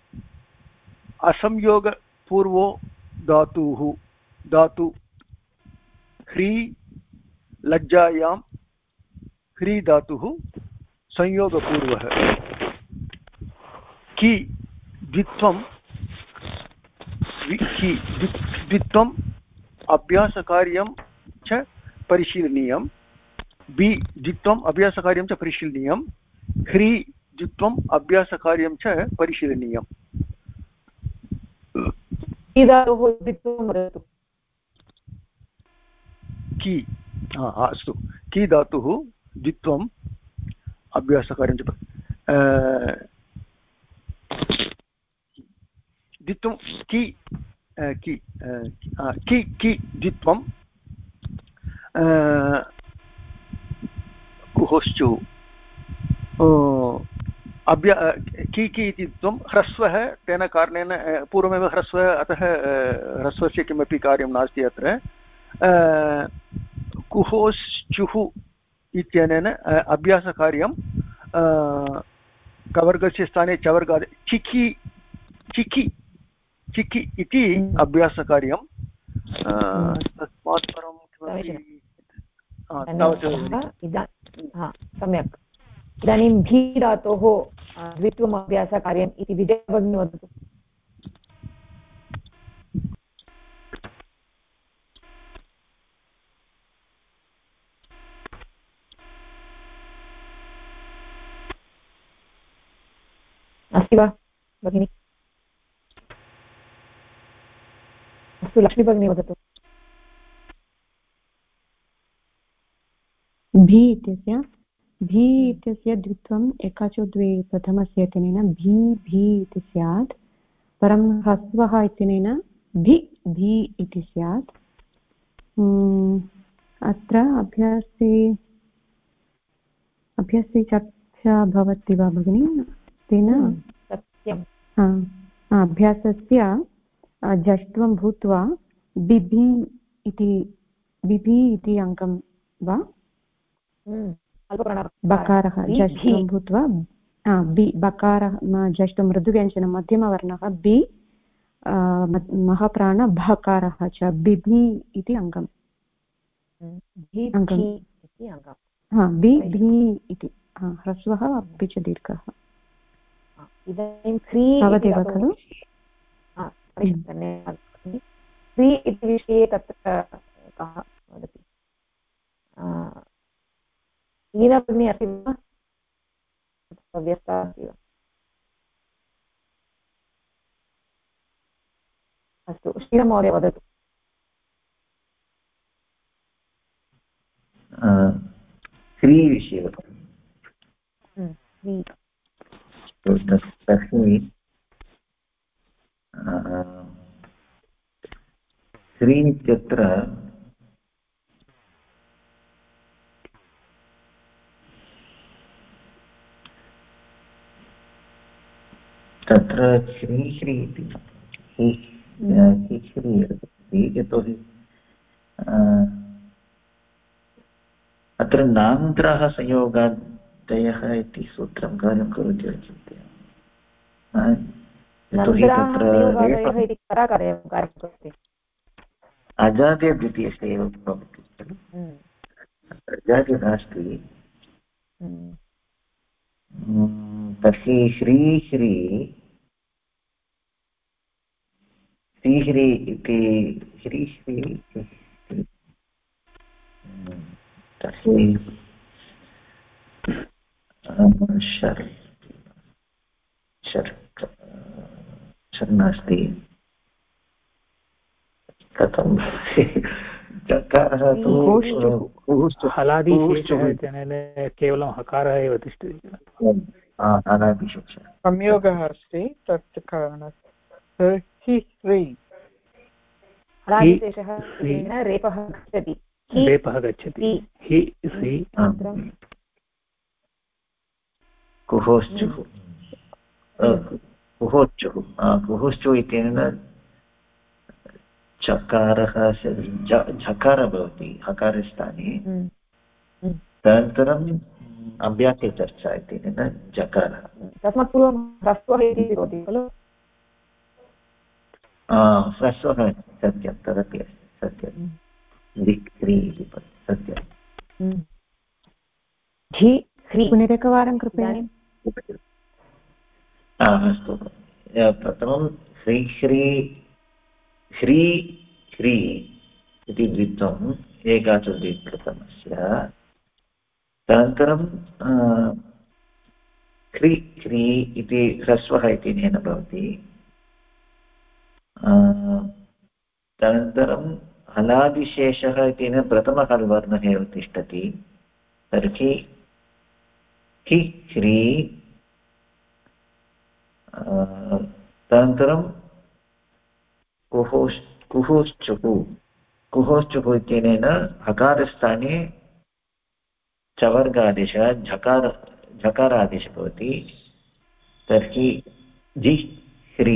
असंयोगपूर्वो धातु। ह्री लज्जायां ह्री धातुः संयोगपूर्वः। कि द्वित्वम् अभ्यासकार्यं च परिशीलनीयं। बि द्वित्वम् अभ्यासकार्यं च परिशीलनीयं। ह्री द्वित्वम् अभ्यासकार्यं च परिशीलनीयम्। कि अस्तु, कि धातुः द्वित्वम् अभ्यासकार्यं च द्वित्वं कि द्वित्वं कुहोश्चु कि इति द्वित्वं ह्रस्वः। तेन कारणेन पूर्वमेव ह्रस्वः, अतः ह्रस्वस्य किमपि कार्यं नास्ति अत्र। कुहोश्चुः इत्यनेन अभ्यासकार्यं कवर्गस्य स्थाने चवर्गादि चिकि इति अभ्यासकार्यं। तस्मात् परं सम्यक्। इदानीं भी धातोः द्वित्वम् अभ्यासकार्यम् इति विजया भगिनी वदतु। अस्ति वा भगिनि? अस्तु, लक्ष्मी भगिनी वदतु। भी इत्यस्य द्वित्वम् एकाचो द्वे प्रथमस्य इत्यनेन भी इति स्यात्। परं ह्रस्वः इत्यनेन भी इति स्यात्। अत्र अभ्यासे चर्चा भवति वा भगिनि? तेन सत्यम्। अभ्यासस्य जष्ट्वं भूत्वा बिभि इति अङ्गं वा? बकारः जष्ट्वं भूत्वा बकारः जष्ट्वं मृदुव्यञ्जनं मध्यमवर्णः बि महाप्राण भकारः च बिभि इति अङ्गम्। बि इति ह्रस्वः अपि च दीर्घः। इदानीं तावदेव खलु? धन्यवादः। क्री इति विषये तत्र कः वदति? लीना भगिनी अस्ति वा? व्यस्ता अस्ति वा? अस्तु, श्रीराममहोदय वदतु। क्री विषये क्री इत्यत्र तत्र श्री इति यतोहि अत्र नान्त्रः संयोगादयः इति सूत्रं कार्यं करोति वा चिन्तयामि। यतोहि तत्र अजादे द्वितीयस्य एव भवति खलु। अजादि नास्ति। तर्हि श्रीश्री इति श्रीश्री तर्हि शर् नास्ति। कथं चकारः तु हलादिशेषः इत्यनेन केवलं हकारः एव तिष्ठति किल? संयोगः अस्ति तत् कारणात् रेपः गच्छति हि हि कुहोश्चुः इत्यनेन चकारः झकार भवति हकारस्थाने। तदनन्तरम् अभ्यासे चर्चा इत्यनेन जकारः। तस्मात् पूर्वं ह्रस्वः इति भवति खलु? ह्रस्वः सत्यं, तदपि अस्ति सत्यं। सत्यं। पुनरेकवारं कृपया। अस्तु, प्रथमं श्री इति द्वित्वम् एकाचोद्विप्रथमस्य। तदनन्तरं क्री इति ह्रस्वः इत्यनेन भवति। तदनन्तरं हलादिशेषः इत्यनेन प्रथमः वर्णः एव तिष्ठति। तर्हि हि ह्री तदनन्तरं कुहोश्चुः इत्यनेन हकारस्थाने चवर्गादेशः झकारादेशः भवति। तर्हि जि ह्री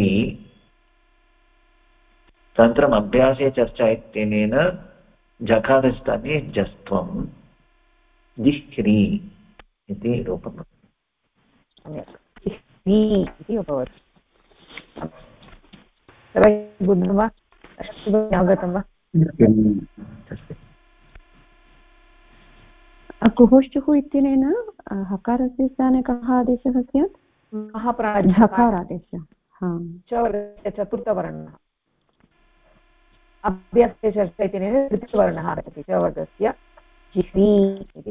तदनन्तरम् अभ्यासे चर्चा इत्यनेन झकारस्थाने जस्त्वं जिह्री इति रूपम् अवगतं वा? कुहोश्चुः इत्यनेन हकारस्य स्थाने कः आदेशः स्यात्? झकारादेशः च वर्गस्य चतुर्थवर्णः अभ्यस्य चर्चा इत्यनेन तृतीयवर्णः आगच्छति च वर्गस्य जिह्वी इति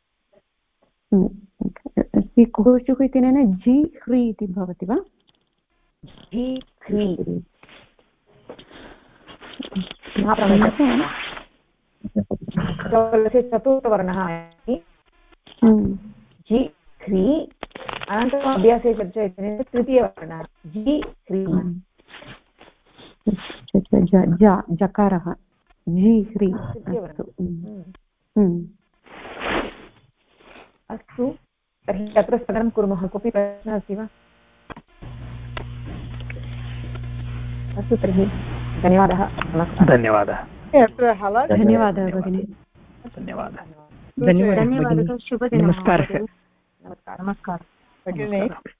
भवति कुहुषुः इत्यनेन जि ह्री इति भवति वा जि ह्री चतुर्थवर्णः अस्ति जि ह्री अनन्तरम् अभ्यासे चर्चा इत्यनेन तृतीयवर्णः जि ह्री जकारः जि ह्री अस्तु तर्हि अत्र स्थगनं कुर्मः कोऽपि प्रश्नः अस्ति वा अस्तु तर्हि धन्यवादः धन्यवादः धन्यवादः भगिनी धन्यवादः धन्यवादः शुभदिनं नमस्कारः नमस्कारः